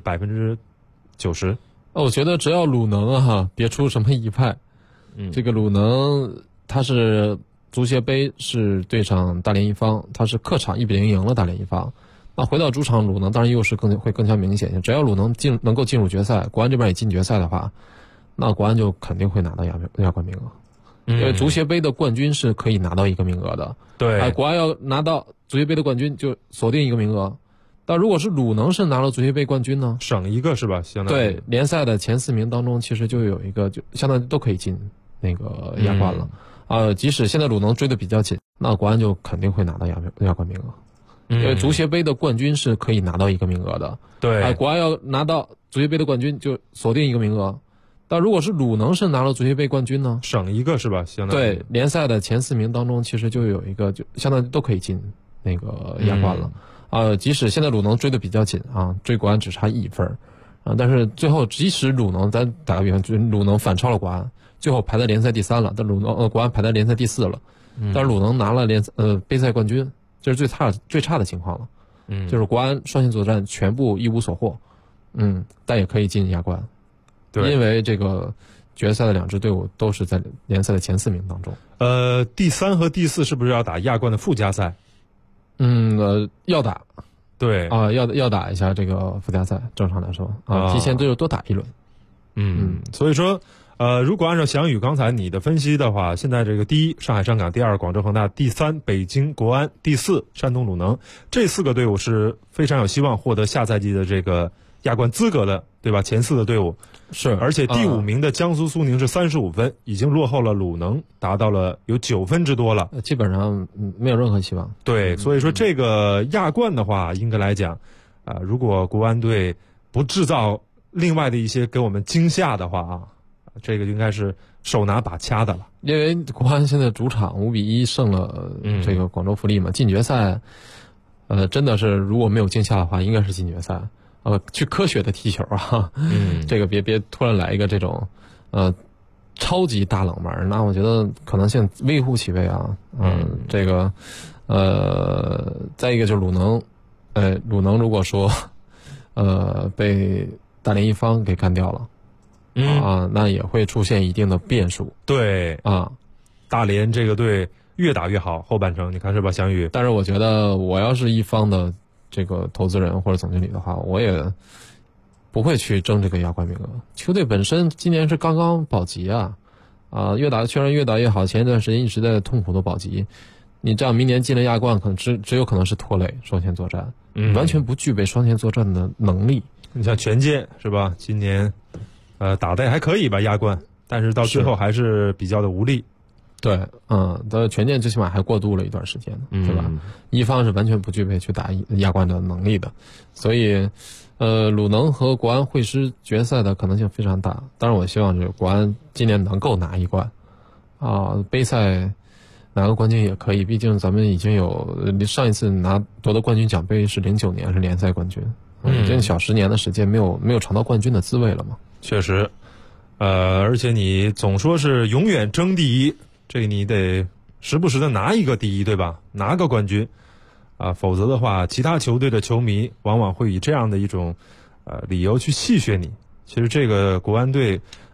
90%？ 我觉得只要鲁能别出什么意外。这个鲁能他是足协杯是对上大连一方，他是客场1-0赢了大连一方。那回到主场，鲁能当然优势会更加明显一些。只要鲁能能够进入决赛，国安这边也进决赛的话，那国安就肯定会拿到亚冠名额。因为足协杯的冠军是可以拿到一个名额的。 对， 国安要拿到足协杯的冠军就锁定一个名额。但如果是鲁能是拿了足协杯冠军呢， 省一个是吧？相当于对，联赛的前4名当中其实就有一个，就相当于都可以进那个亚冠了。即使现在鲁能追得比较紧，那国安就肯定会拿到亚冠名额。因为足协杯的冠军是可以拿到一个名额的。 对， 国安要拿到足协杯的冠军就锁定一个名额。但如果是鲁能是拿了足协杯冠军呢， 省一个是吧？相当于对，联赛的前4名当中其实就有一个，就相当于都可以进那个亚冠了。即使现在鲁能追得比较紧追国安只差1分但是最后即使鲁能，咱打个比方，鲁能反超了国安，最后排在联赛第3了，但国安排在联赛第4了。但是鲁能拿了杯赛冠军，这是最差的情况了。就是国安双线作战全部一无所获。但也可以进亚冠。对，因为这个决赛的2支队伍都是在联赛的前4名当中。 第3和第4是不是要打亚冠的附加赛？ 要打。 对要打一下这个附加赛，正常来说提前都有多打一轮。 所以说如果按照翔宇刚才你的分析的话，现在这个第1上海上港，第2广州恒大，第3北京国安，第4山东鲁能，这4个队伍是非常有希望获得下赛季的这个亚冠资格的，对吧？前4的队伍是， 而且第5名的江苏苏宁是35分，已经落后了鲁能，达到了有9分之多了， 基本上没有任何希望。 对，所以说这个亚冠的话，应该来讲如果国安队不制造另外的一些给我们惊吓的话这个应该是手拿把掐的了。 因为国安现在主场5-1胜了这个广州富力嘛，进决赛真的是如果没有惊吓的话，应该是进决赛。去科学的踢球这个别突然来一个这种超级大冷门，那我觉得可能性微乎其微这个再一个就是鲁能如果说被大连一方给干掉了那也会出现一定的变数。 对大连这个队越打越好，后半程你看是吧，翔宇？ 但是我觉得我要是一方的这个投资人或者总经理的话，我也不会去争这个亚冠名额。球队本身今年是刚刚保级确实越打越好，前一段时间一直在痛苦的保级，你这样明年进了亚冠，可能只有可能是拖累双线作战，完全不具备双线作战的能力。 你像权健是吧？今年打得也还可以吧亚冠，但是到最后还是比较的无力。 对，但权健最起码还过渡了一段时间，对吧？一方是完全不具备去打亚冠的能力的，所以，鲁能和国安会师决赛的可能性非常大。当然，我希望这个国安今年能够拿一冠，杯赛拿个冠军也可以，毕竟咱们已经有上一次夺得冠军奖杯是09年，是联赛冠军，已经小10年的时间没有尝到冠军的滋味了嘛。 确实，而且你总说是永远争第一。这个你得时不时的拿一个第一，对吧？拿个冠军否则的话，其他球队的球迷往往会以这样的一种理由去戏谑你。其实这个国安队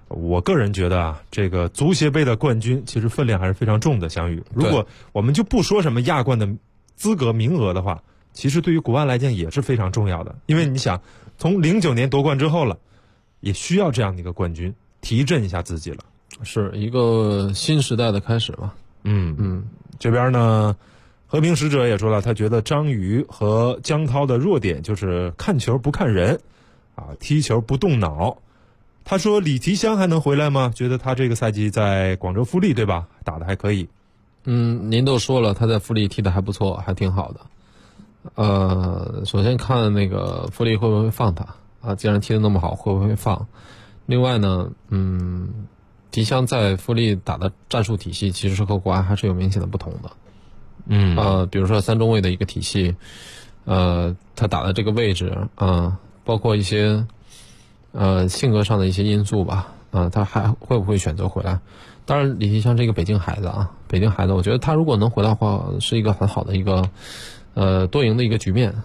我个人觉得啊，这个足协杯的冠军其实分量还是非常重的。翔宇，如果我们就不说什么亚冠的资格名额的话，其实对于国安来讲也是非常重要的。因为你想，从09年夺冠之后了，也需要这样的一个冠军提振一下自己了， 是一个新时代的开始吧。 这边呢，和平使者也说了，他觉得张宇和江涛的弱点就是看球不看人，踢球不动脑。他说李提香还能回来吗？觉得他这个赛季在广州富力对吧，打得还可以。 您都说了，他在富力踢得还不错，还挺好的。首先看那个富力会不会放他啊？既然踢得那么好，会不会放？另外呢，提香在富力打的战术体系其实和国安还是有明显的不同的。比如说三中卫的一个体系，他打的这个位置包括一些性格上的一些因素吧，他还会不会选择回来？当然，李提香这个北京孩子，我觉得他如果能回来的话，是一个很好的一个多赢的一个局面。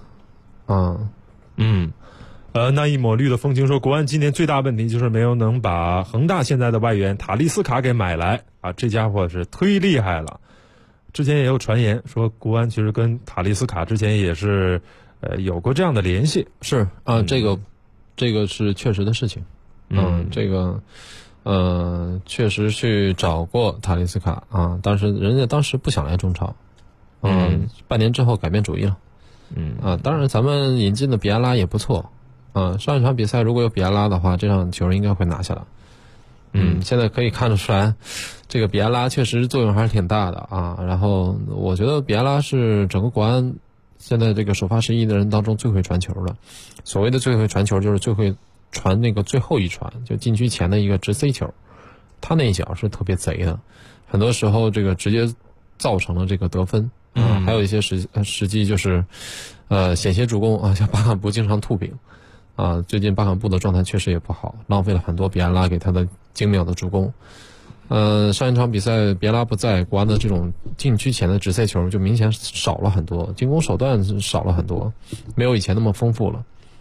那一抹绿的风情说，国安今年最大问题就是没有能把恒大现在的外援塔利斯卡给买来啊，这家伙是忒厉害了。之前也有传言说，国安其实跟塔利斯卡之前也是有过这样的联系。 是这个是确实的事情。这个确实去找过塔利斯卡但是人家当时不想来中超，半年之后改变主意了。当然咱们引进的比埃拉也不错。上一场比赛如果有比埃拉的话，这场球应该会拿下来。现在可以看得出来，这个比埃拉确实作用还是挺大的然后我觉得比埃拉是整个国安现在这个首发11的人当中最会传球的。所谓的最会传球，就是最会传那个最后一传，就禁区前的一个直塞球。他那一脚是特别贼的，很多时候这个直接造成了这个得分。还有一些实际就是险些助攻像巴坎布经常吐饼。最近巴坎布的状态确实也不好，浪费了很多比埃拉给他的精妙的助攻。上一场比赛比埃拉不在，国安的这种禁区前的直塞球就明显少了很多，进攻手段少了很多，没有以前那么丰富了。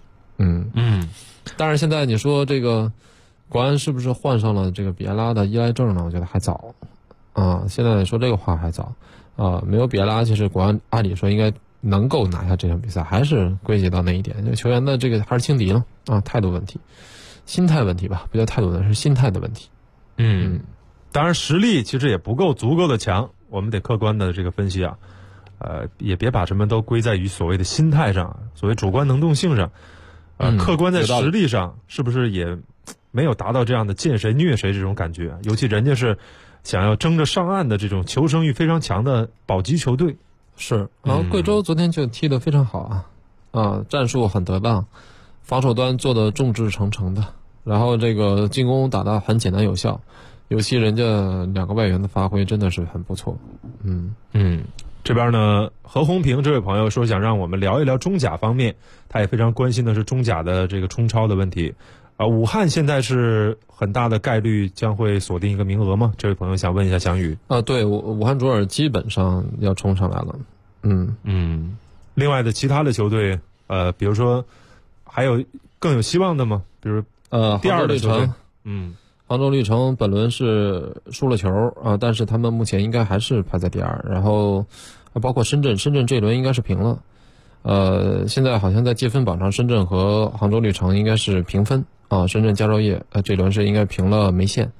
但是现在你说这个国安是不是患上了这个比埃拉的依赖症呢？我觉得还早现在说这个话还早没有比埃拉，其实国安按理说应该能够拿下这场比赛，还是归结到那一点，就球员的这个还是轻敌了态度问题，心态问题吧，不叫态度问题，是心态的问题。 当然实力其实也不够足够的强，我们得客观的这个分析也别把什么都归在于所谓的心态上，所谓主观能动性上。客观在实力上是不是也没有达到这样的见谁虐谁这种感觉？尤其人家是想要争着上岸的这种求生欲非常强的保级球队。 是，然后贵州昨天就踢得非常好战术很得当，防守端做得众志成城的，然后这个进攻打得很简单有效，尤其人家2个外援的发挥真的是很不错。 这边呢，何红平这位朋友说想让我们聊一聊中甲方面，他也非常关心的是中甲的这个冲超的问题。武汉现在是很大的概率将会锁定一个名额吗？这位朋友想问一下翔宇。 对，武汉卓尔基本上要冲上来了。 另外的其他的球队，比如说还有更有希望的吗？比如第二的球队。 杭州绿城本轮是输了球但是他们目前应该还是排在第2。然后包括深圳这一轮应该是平了。现在好像在积分榜上，深圳和杭州绿城应该是平分深圳佳兆业这轮是应该平了梅县。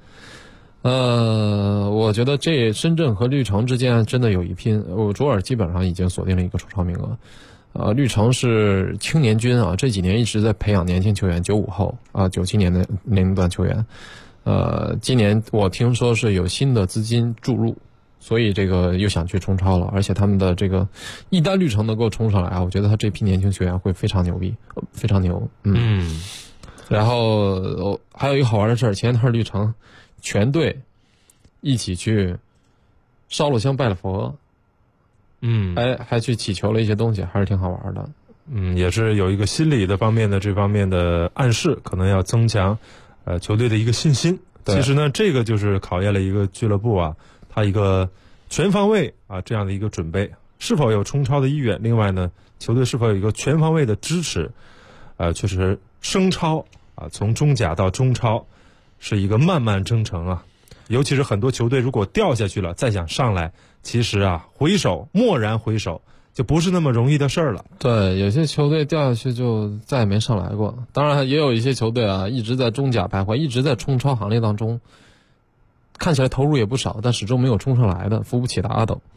我觉得这深圳和绿城之间真的有一拼。卓尔基本上已经锁定了一个冲超名额。绿城是青年军这几年一直在培养年轻球员，95后97年的年龄段球员。今年我听说是有新的资金注入，所以这个又想去冲超了。而且他们的这个一旦绿城能够冲上来我觉得他这批年轻球员会非常牛逼，非常牛。然后还有一个好玩的事儿，前一段绿城全队一起去烧了香拜了佛，还去祈求了一些东西，还是挺好玩的。 也是有一个心理的方面的这方面的暗示，可能要增强球队的一个信心。其实呢，这个就是考验了一个俱乐部他一个全方位这样的一个准备，是否有冲超的意愿。另外呢，球队是否有一个全方位的支持，确实升超从中甲到中超， 是一个漫漫征程啊。尤其是很多球队如果掉下去了，再想上来，其实啊，蓦然回首，就不是那么容易的事儿了。 对，有些球队掉下去就再也没上来过。当然，也有一些球队啊，一直在中甲徘徊，一直在冲超行列当中，看起来投入也不少，但始终没有冲上来的，扶不起的阿斗。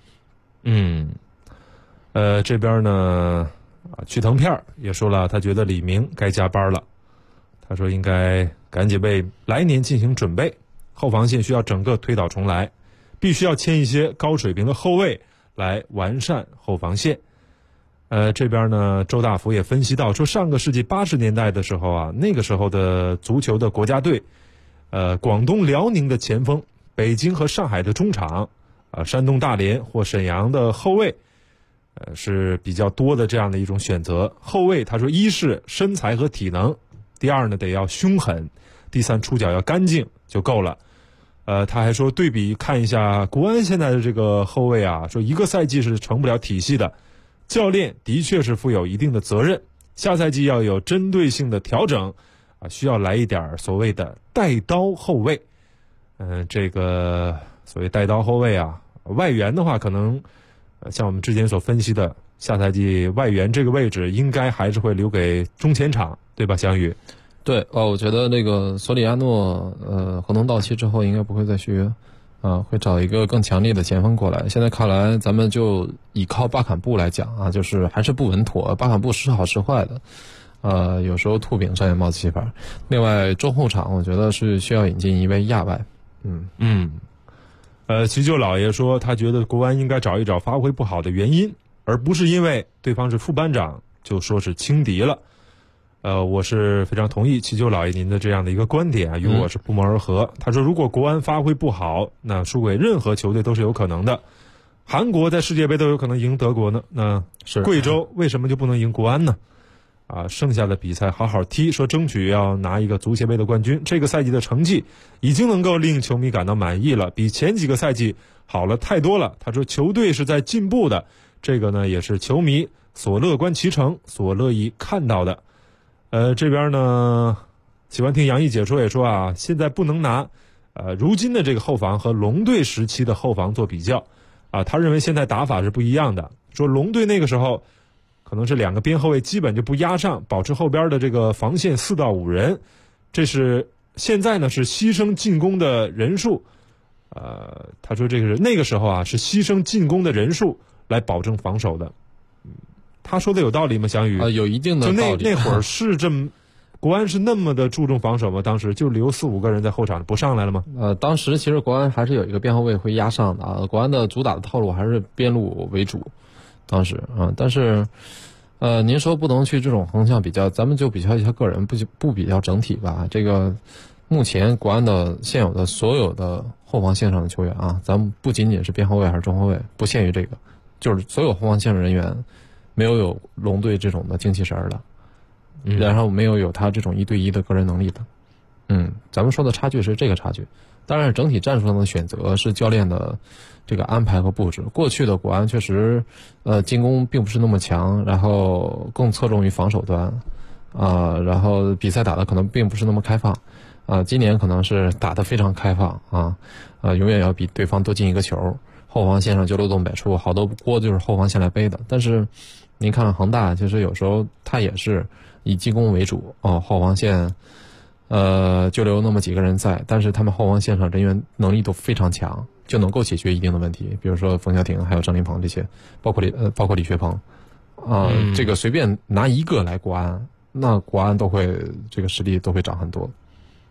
这边呢，曲腾片也说了，他觉得李明该加班了。他说应该赶紧为来年进行准备，后防线需要整个推倒重来，必须要签一些高水平的后卫来完善后防线。这边呢，周大福也分析到说，上个世纪80年代的时候啊，那个时候的足球的国家队，广东辽宁的前锋，北京和上海的中场，山东大连或沈阳的后卫，是比较多的这样的一种选择。后卫他说，一是身材和体能，第二呢得要凶狠，第三出脚要干净就够了。他还说对比看一下国安现在的这个后卫啊，说一个赛季是成不了体系的，教练的确是负有一定的责任，下赛季要有针对性的调整需要来一点所谓的带刀后卫。这个所谓带刀后卫啊，外援的话可能像我们之前所分析的，下赛季外援这个位置应该还是会留给中前场，对吧，翔宇？ 对，我觉得那个索里亚诺合同到期之后应该不会再续约，会找一个更强力的前锋过来。现在看来，咱们就依靠巴坎布来讲啊，就是还是不稳妥，巴坎布时好时坏的，有时候兔饼上也冒气法。另外，中后场我觉得是需要引进一位亚外。 齐旧老爷说，他觉得国安应该找一找发挥不好的原因，而不是因为对方是副班长就说是轻敌了。我是非常同意齐旧老爷您的这样的一个观点啊，与我是不谋而合。他说，如果国安发挥不好，那输给任何球队都是有可能的。韩国在世界杯都有可能赢德国呢，那贵州为什么就不能赢国安呢？剩下的比赛好好踢，说争取要拿一个足协杯的冠军。这个赛季的成绩已经能够令球迷感到满意了，比前几个赛季好了太多了。他说球队是在进步的，这个呢也是球迷所乐观其成，所乐意看到的。这边呢，喜欢听杨毅解说也说啊，现在不能拿如今的这个后防和龙队时期的后防做比较他认为现在打法是不一样的。说龙队那个时候可能是两个边后卫基本就不压上，保持后边的这个防线4到5人，这是现在呢是牺牲进攻的人数。他说这个是那个时候啊是牺牲进攻的人数来保证防守的。他说的有道理吗？翔宇？ 有一定的道理。 就那会儿是这么，国安是那么的注重防守吗？当时就留4、5个人在后场不上来了吗？ 当时其实国安还是有一个边后卫会压上的国安的主打的套路还是边路为主，当时但是您说不能去这种横向比较，咱们就比较一下个人，不比较整体吧。这个目前国安的现有的所有的后防线上的球员咱们不仅仅是边后卫还是中后卫，不限于这个，就是所有后防线上人员没有龙队这种的精气神的，然后没有他这种1对1的个人能力的。咱们说的差距是这个差距。当然整体战术上的选择是教练的这个安排和布置。过去的国安确实进攻并不是那么强，然后更侧重于防守端然后比赛打的可能并不是那么开放今年可能是打得非常开放永远要比对方多进一个球，后防线上就漏洞百出，好多锅就是后防线来背的。但是您看恒大，其实有时候他也是以进攻为主后防线就留那么几个人在，但是他们后防线上人员能力都非常强，就能够解决一定的问题。比如说冯潇霆还有张琳芃这些，包括李学鹏这个随便拿一个来国安，那国安都会这个实力都会涨很多。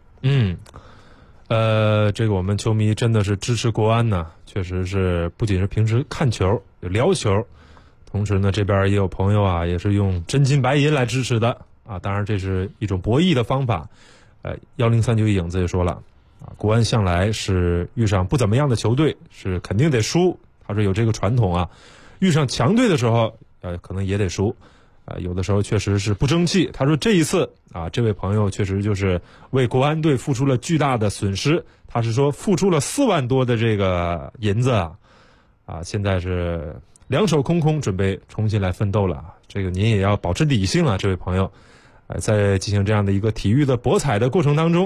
这个我们球迷真的是支持国安呢，确实是不仅是平时看球聊球，同时呢这边也有朋友也是用真金白银来支持的当然这是一种博弈的方法。1039影子也说了国安向来是遇上不怎么样的球队是肯定得输，他说有这个传统遇上强队的时候可能也得输有的时候确实是不争气。他说这一次这位朋友确实就是为国安队付出了巨大的损失，他是说付出了4万多的这个银子现在是两手空空，准备重新来奋斗了。这个您也要保持理性这位朋友在进行这样的一个体育的博彩的过程当中，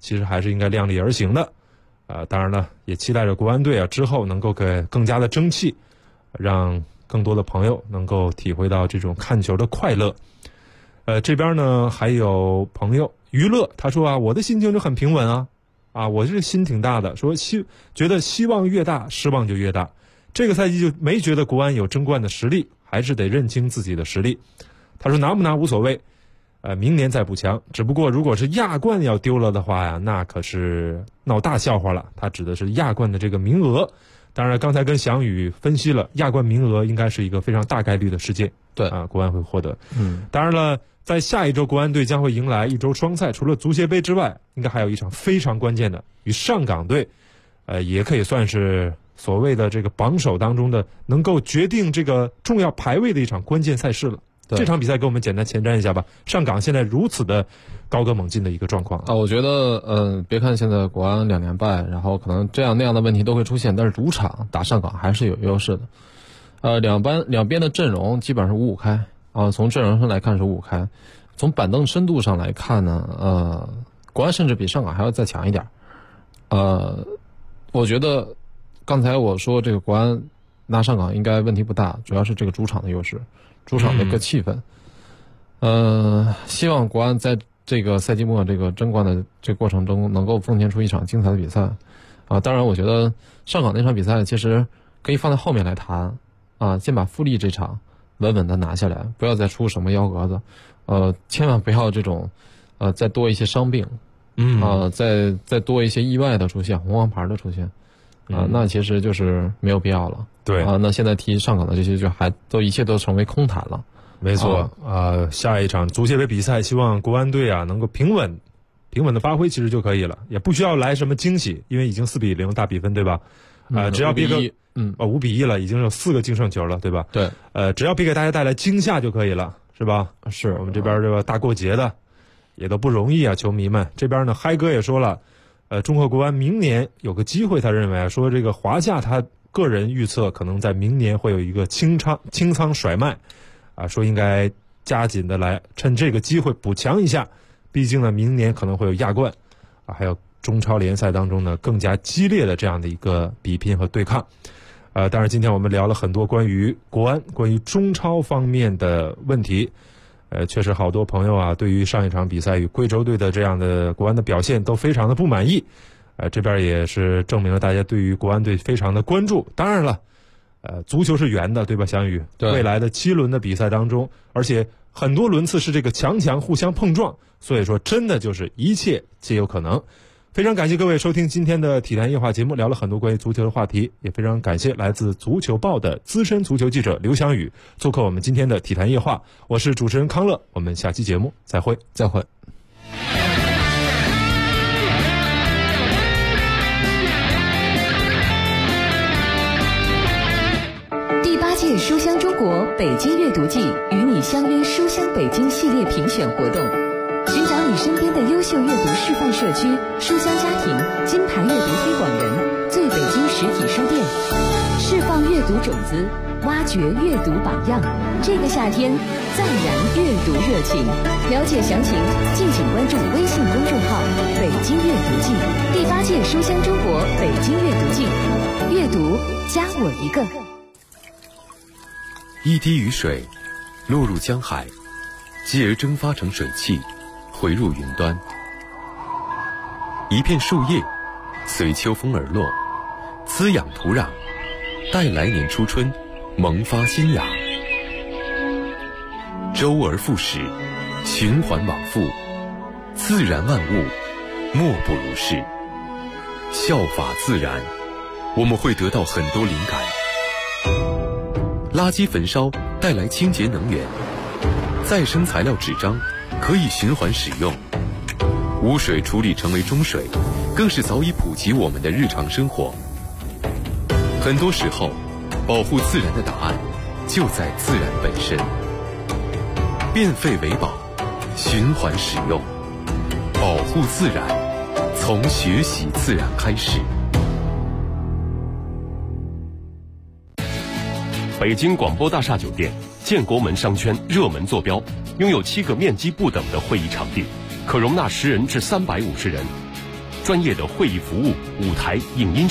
其实还是应该量力而行的。当然了，也期待着国安队啊之后能够给更加的争气，让更多的朋友能够体会到这种看球的快乐。这边呢还有朋友娱乐，他说啊，我的心情就很平稳啊，我这个心挺大的，说觉得希望越大，失望就越大。这个赛季就没觉得国安有争冠的实力，还是得认清自己的实力。他说拿不拿无所谓，明年再补强。只不过如果是亚冠要丢了的话呀，那可是闹大笑话了。他指的是亚冠的这个名额。当然，刚才跟翔宇分析了，亚冠名额应该是一个非常大概率的事件。 对国安会获得。当然了，在下一周国安队将会迎来一周双赛，除了足协杯之外，应该还有一场非常关键的，与上港队，也可以算是所谓的这个榜首当中的能够决定这个重要排位的一场关键赛事了。这场比赛给我们简单前瞻一下吧。上港现在如此的高歌猛进的一个状况我觉得别看现在国安2连败，然后可能这样那样的问题都会出现，但是主场打上港还是有优势的。两边的阵容基本上是5-5开从阵容上来看是5-5开，从板凳深度上来看呢，国安甚至比上港还要再强一点。我觉得刚才我说这个国安拿上港应该问题不大，主要是这个主场的优势，主场的一个气氛。希望国安在这个赛季末这个争冠的这个过程中能够奉献出一场精彩的比赛当然我觉得上港那场比赛其实可以放在后面来谈先把富力这场稳稳的拿下来，不要再出什么幺蛾子，千万不要这种再多一些伤病再多一些意外的出现，红黄牌的出现那其实就是没有必要了。 对那现在踢上港的这些就一切都成为空谈了。 没错下一场足协杯比赛，希望国安队能够平稳的发挥，其实就可以了，也不需要来什么惊喜，因为已经4-0大比分，对吧？只要别个5-1了，已经有4个净胜球了，对吧？ 对， 只要别给大家带来惊吓就可以了，是吧？ 是我们这边这个大过节的也都不容易球迷们。这边呢，嗨哥也说了，中赫国安明年有个机会，他认为说这个华夏他个人预测可能在明年会有一个清仓甩卖说应该加紧的来趁这个机会补强一下，毕竟呢明年可能会有亚冠还有中超联赛当中呢更加激烈的这样的一个比拼和对抗。当然今天我们聊了很多关于国安关于中超方面的问题，确实好多朋友对于上一场比赛与贵州队的这样的国安的表现都非常的不满意，这边也是证明了大家对于国安队非常的关注。当然了足球是圆的，对吧，翔宇？ 对， 未来的7轮的比赛当中，而且很多轮次是这个强互相碰撞，所以说真的就是一切皆有可能。非常感谢各位收听今天的体坛夜话节目，聊了很多关于足球的话题，也非常感谢来自足球报的资深足球记者刘翔宇做客我们今天的体坛夜话。我是主持人康乐，我们下期节目再会。 第8届书香中国北京阅读季与你相约书香北京系列评选活动，寻找你身边的优秀阅读示范社区、书香家庭、金牌阅读推广人、最北京实体书店，释放阅读种子，挖掘阅读榜样。这个夏天再燃阅读热情。了解详情，敬请关注微信公众号“北京阅读季”。第8届书香中国北京阅读季，阅读加我一个。 一滴雨水落入江海，继而蒸发成水汽，回入云端。一片树叶随秋风而落，滋养土壤，待来年初春萌发新芽。周而复始，循环往复，自然万物莫不如是。效法自然，我们会得到很多灵感。垃圾焚烧带来清洁能源，再生材料纸张可以循环使用，污水处理成为中水，更是早已普及我们的日常生活。很多时候，保护自然的答案就在自然本身。变废为宝，循环使用，保护自然，从学习自然开始。 北京广播大厦酒店建国门商圈热门坐标，拥有7个面积不等的会议场地，可容纳10人至350人。 专业的会议服务、舞台、影音